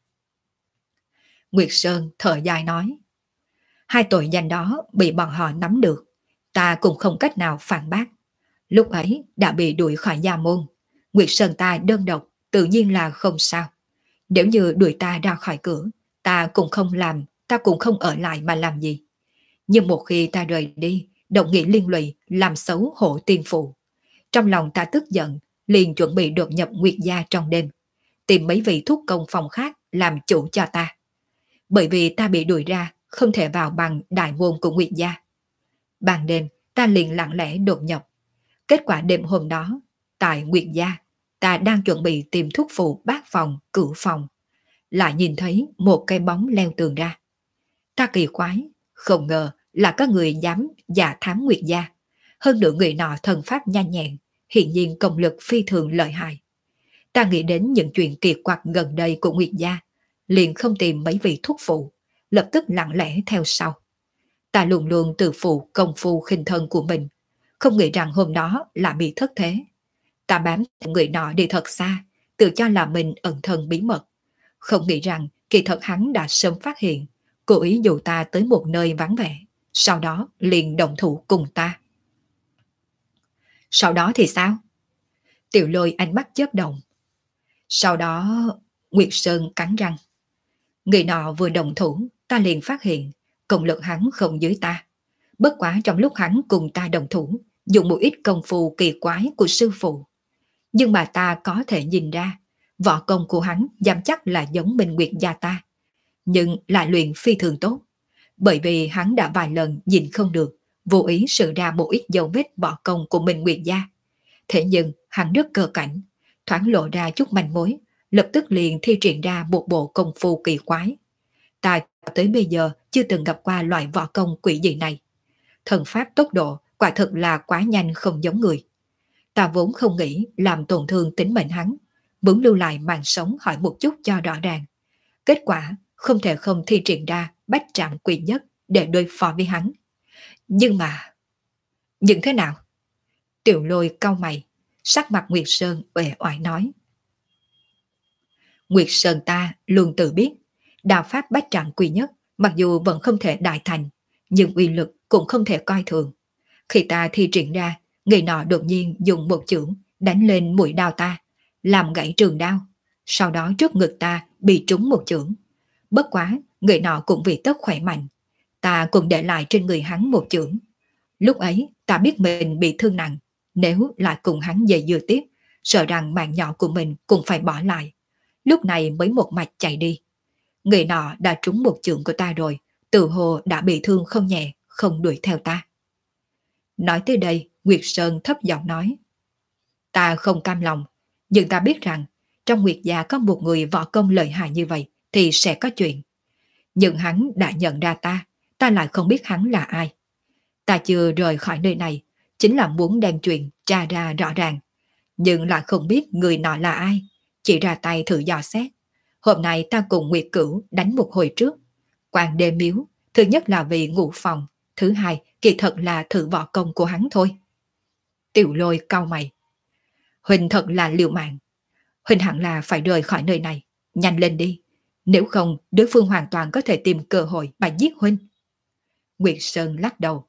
Nguyệt Sơn thở dài nói. 2 tội danh đó bị bọn họ nắm được, ta cũng không cách nào phản bác. Lúc ấy đã bị đuổi khỏi gia môn, Nguyệt Sơn ta đơn độc tự nhiên là không sao. Nếu như đuổi ta ra khỏi cửa, ta cũng không ở lại mà làm gì. Nhưng một khi ta rời đi, đồng nghĩa liên lụy làm xấu hộ tiên phụ. Trong lòng ta tức giận, liền chuẩn bị đột nhập Nguyệt gia trong đêm, tìm mấy vị thuốc công phòng khác làm chủ cho ta. Bởi vì ta bị đuổi ra, không thể vào bằng đại môn của Nguyệt gia. Ban đêm, ta liền lặng lẽ đột nhập. Kết quả đêm hôm đó, tại Nguyệt gia, ta đang chuẩn bị tìm thuốc phụ bát phòng, cửu phòng, lại nhìn thấy một cái bóng leo tường ra. Ta kỳ quái, không ngờ là có người dám giả thám Nguyệt gia. Hơn nữa người nọ thần pháp nhanh nhẹn, hiện nhiên công lực phi thường lợi hại. Ta nghĩ đến những chuyện kỳ quặc gần đây của Nguyệt gia, liền không tìm mấy vị thuốc phụ, lập tức lặng lẽ theo sau. Ta luôn luôn tự phụ công phu khinh thân của mình, không nghĩ rằng hôm đó là bị thất thế. Ta bám người nọ đi thật xa, tự cho là mình ẩn thân bí mật. Không nghĩ rằng kỳ thật hắn đã sớm phát hiện, cố ý dụ ta tới một nơi vắng vẻ, sau đó liền động thủ cùng ta. Sau đó thì sao? Tiểu Lôi ánh mắt chớp động. Sau đó, Nguyệt Sơn cắn răng. Người nọ vừa động thủ, ta liền phát hiện, công lực hắn không dưới ta. Bất quá trong lúc hắn cùng ta đồng thủ, dùng một ít công phu kỳ quái của sư phụ. Nhưng mà ta có thể nhìn ra, võ công của hắn dám chắc là giống Minh Nguyệt gia ta, nhưng lại luyện phi thường tốt. Bởi vì hắn đã vài lần nhìn không được, vô ý sự ra một ít dấu vết võ công của Minh Nguyệt gia. Thế nhưng hắn rất cơ cảnh, thoáng lộ ra chút manh mối, lập tức liền thi triển ra một bộ công phu kỳ quái. Ta tới bây giờ chưa từng gặp qua loại võ công quỷ dị này. Thần pháp tốc độ quả thực là quá nhanh không giống người. Ta vốn không nghĩ làm tổn thương tính mệnh hắn, muốn lưu lại mạng sống hỏi một chút cho rõ ràng. Kết quả không thể không thi triển ra bách trạm quỷ nhất để đối phó với hắn. Nhưng thế nào? Tiểu Lôi cau mày, sắc mặt Nguyệt Sơn uể oải nói. Nguyệt Sơn ta luôn tự biết, đạo pháp bách trạm quỷ nhất mặc dù vẫn không thể đại thành, nhưng uy lực cũng không thể coi thường. Khi ta thi triển ra, người nọ đột nhiên dùng một chưởng đánh lên mũi đao ta, làm gãy trường đao. Sau đó trước ngực ta bị trúng một chưởng. Bất quá, người nọ cũng vì tất khỏe mạnh. Ta cũng để lại trên người hắn một chưởng. Lúc ấy ta biết mình bị thương nặng, nếu lại cùng hắn dây dưa tiếp, sợ rằng mạng nhỏ của mình cũng phải bỏ lại. Lúc này mới một mạch chạy đi. Người nọ đã trúng một chưởng của ta rồi, tự hồ đã bị thương không nhẹ, không đuổi theo ta. Nói tới đây, Nguyệt Sơn thấp giọng nói. Ta không cam lòng, nhưng ta biết rằng trong Nguyệt gia có một người võ công lợi hại như vậy thì sẽ có chuyện. Nhưng hắn đã nhận ra ta lại không biết hắn là ai. Ta chưa rời khỏi nơi này, chính là muốn đem chuyện tra ra rõ ràng, nhưng lại không biết người nọ là ai, chỉ ra tay thử dò xét. Hôm nay ta cùng Nguyệt Cửu đánh một hồi trước. Quan đê miếu, thứ nhất là vì ngủ phòng, thứ hai kỳ thật là thử võ công của hắn thôi. Tiểu Lôi cau mày. Huỳnh thật là liều mạng. Huỳnh hẳn là phải rời khỏi nơi này, nhanh lên đi. Nếu không, đối phương hoàn toàn có thể tìm cơ hội mà giết Huỳnh. Nguyệt Sơn lắc đầu.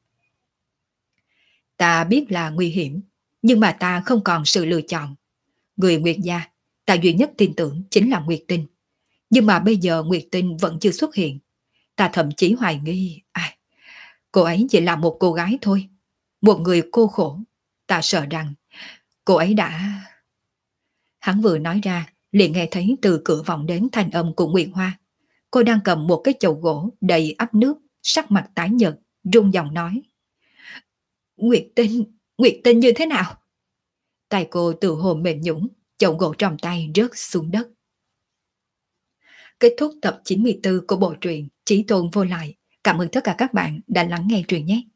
Ta biết là nguy hiểm, nhưng mà ta không còn sự lựa chọn. Người Nguyệt gia, ta duy nhất tin tưởng chính là Nguyệt Tinh. Nhưng mà bây giờ Nguyệt Tinh vẫn chưa xuất hiện. Ta thậm chí hoài nghi, cô ấy chỉ là một cô gái thôi. Một người cô khổ. Ta sợ rằng cô ấy đã... Hắn vừa nói ra, liền nghe thấy từ cửa vọng đến thanh âm của Nguyệt Hoa. Cô đang cầm một cái chậu gỗ đầy ắp nước, sắc mặt tái nhợt, run giọng nói. Nguyệt Tinh như thế nào? Tay cô từ hồ mềm nhũn, chậu gỗ trong tay rớt xuống đất. Kết thúc tập 94 của bộ truyện Chí Tôn Vô Lại. Cảm ơn tất cả các bạn đã lắng nghe truyện nhé.